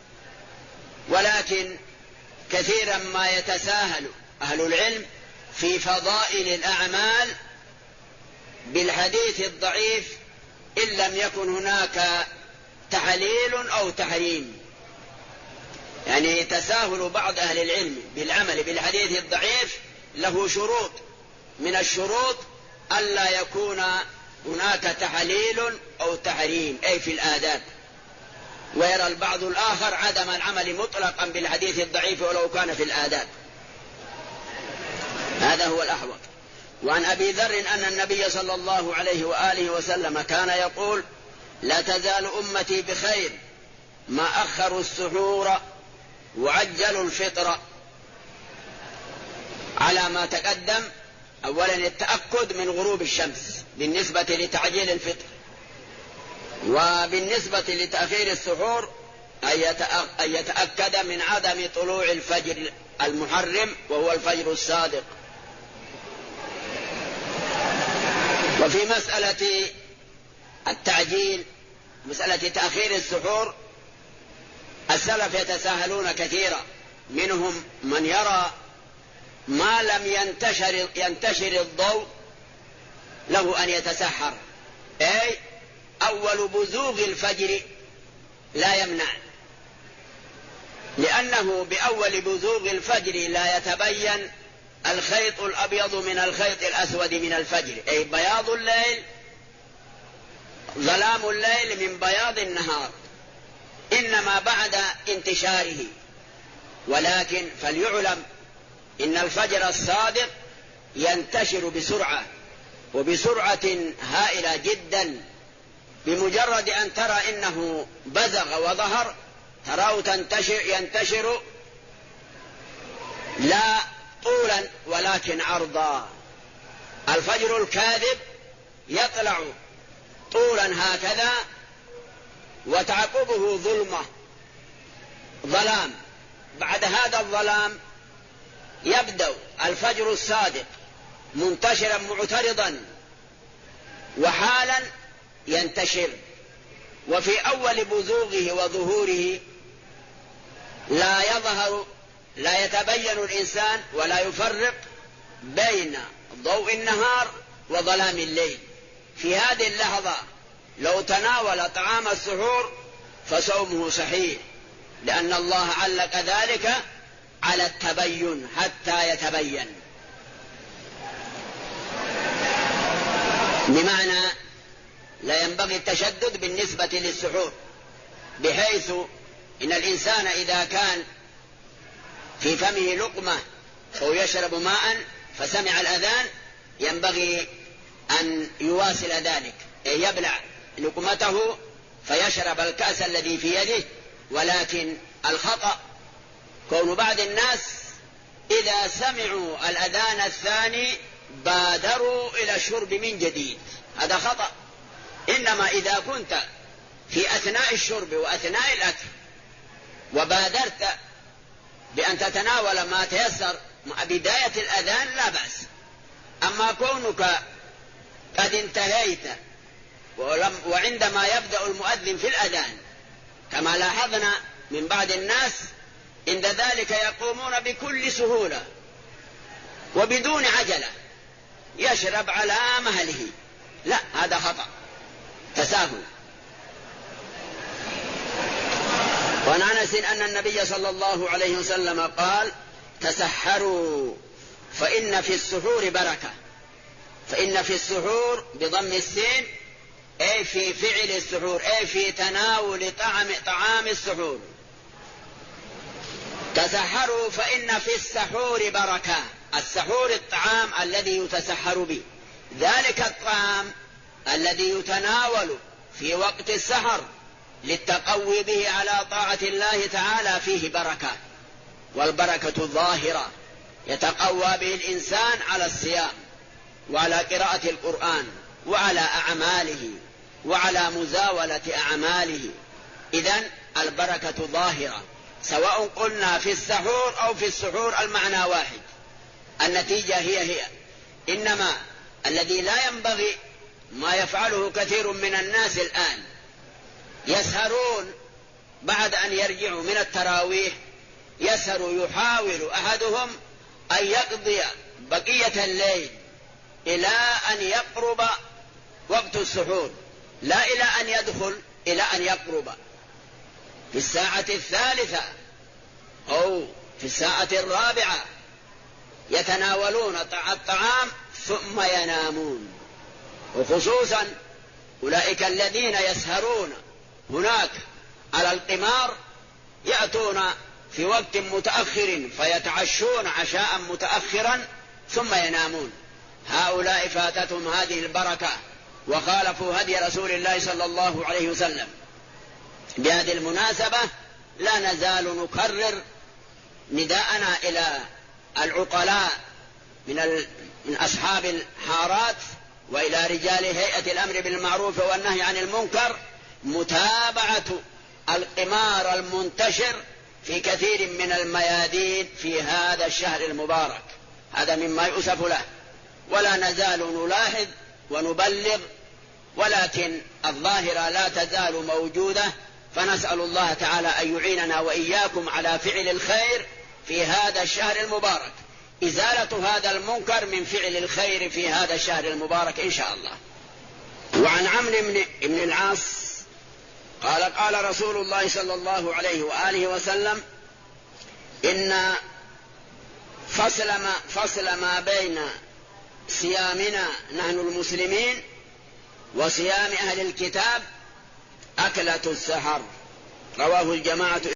ولكن كثيرا ما يتساهل أهل العلم في فضائل الأعمال بالحديث الضعيف إن لم يكن هناك تحليل أو تحريم. يعني تساهل بعض أهل العلم بالعمل بالحديث الضعيف له شروط، من الشروط ألا يكون هناك تحليل أو تحريم، أي في الآداب. ويرى البعض الآخر عدم العمل مطلقا بالحديث الضعيف ولو كان في الآداب، هذا هو الأحوط. وعن أبي ذر أن النبي صلى الله عليه وآله وسلم كان يقول: لا تزال أمتي بخير ما أخروا السحور وعجلوا الفطر. على ما تقدم، أولا التأكد من غروب الشمس بالنسبة لتعجيل الفطر، وبالنسبة لتأخير السحور أن يتأكد من عدم طلوع الفجر المحرم وهو الفجر الصادق. وفي مسألة التعجيل، مسألة تأخير السحور، السلف يتساهلون كثيرا، منهم من يرى ما لم ينتشر الضوء له أن يتسحر، أي أول بزوغ الفجر لا يمنع، لأنه بأول بزوغ الفجر لا يتبين الخيط الأبيض من الخيط الأسود من الفجر، أي بياض الليل، ظلام الليل من بياض النهار، إنما بعد انتشاره. ولكن فليعلم إن الفجر الصادق ينتشر بسرعة، وبسرعة هائلة جدا. بمجرد أن ترى إنه بزغ وظهر تراه ينتشر لا طولا ولكن عرضا. الفجر الكاذب يطلع طولا هكذا وتعقبه ظلام. بعد هذا الظلام يبدأ الفجر الصادق منتشرا معترضا، وحالا ينتشر. وفي أول بزوغه وظهوره لا يتبين الإنسان ولا يفرق بين ضوء النهار وظلام الليل. في هذه اللحظة لو تناول طعام السحور فصومه صحيح، لأن الله علق ذلك على التبين حتى يتبين، بمعنى لا ينبغي التشدد بالنسبة للسحور، بحيث إن الإنسان إذا كان في فمه لقمة أو يشرب ماء فسمع الأذان ينبغي أن يواصل ذلك، يبلع لقمته فيشرب الكأس الذي في يده. ولكن الخطأ كون بعض الناس إذا سمعوا الأذان الثاني بادروا إلى الشرب من جديد، هذا خطأ. إنما إذا كنت في أثناء الشرب وأثناء الأكل وبادرت بأن تتناول ما تيسر مع بداية الأذان لا بأس. أما كونك قد انتهيت وعندما يبدأ المؤذن في الأذان، كما لاحظنا من بعض الناس عند ذلك يقومون بكل سهولة وبدون عجلة يشرب على مهله، لا، هذا خطأ، تساهل. وعن أنس أن النبي صلى الله عليه وسلم قال: تسحروا فإن في السحور بركة. فإن في السحور بضم السين أي في فعل السحور، أي في تناول طعام السحور. تسحروا فإن في السحور بركة. السحور الطعام الذي يتسحر به، ذلك الطعام الذي يتناول في وقت السحر للتقوي به على طاعة الله تعالى فيه بركة، والبركة ظاهرة يتقوى به الإنسان على الصيام وعلى قراءة القرآن وعلى أعماله وعلى مزاولة أعماله. إذن البركة ظاهرة، سواء قلنا في السحور أو في السحور المعنى واحد، النتيجة هي. إنما الذي لا ينبغي ما يفعله كثير من الناس الآن، يسهرون بعد أن يرجعوا من التراويح، يحاول أحدهم أن يقضي بقية الليل إلى أن يقرب وقت السحور، لا إلى أن يدخل، إلى أن يقرب في الساعة الثالثة أو في الساعة الرابعة يتناولون الطعام ثم ينامون. وخصوصا أولئك الذين يسهرون هناك على القمار يأتون في وقت متأخر فيتعشون عشاء متأخرا ثم ينامون. هؤلاء فاتتهم هذه البركة وخالفوا هدي رسول الله صلى الله عليه وسلم. بهذه المناسبة لا نزال نكرر نداءنا إلى العقلاء من أصحاب الحارات وإلى رجال هيئة الأمر بالمعروف والنهي عن المنكر متابعة القمار المنتشر في كثير من الميادين في هذا الشهر المبارك. هذا مما يؤسف له، ولا نزال نلاحظ ونبلغ، ولكن الظاهرة لا تزال موجودة. فنسأل الله تعالى أن يعيننا وإياكم على فعل الخير في هذا الشهر المبارك، إزالة هذا المنكر من فعل الخير في هذا الشهر المبارك إن شاء الله. وعن عمرو بن العاص قال: قال رسول الله صلى الله عليه وآله وسلم: إن فصل ما بين صيامنا نحن المسلمين وصيام أهل الكتاب أكلة السحر. رواه الجماعة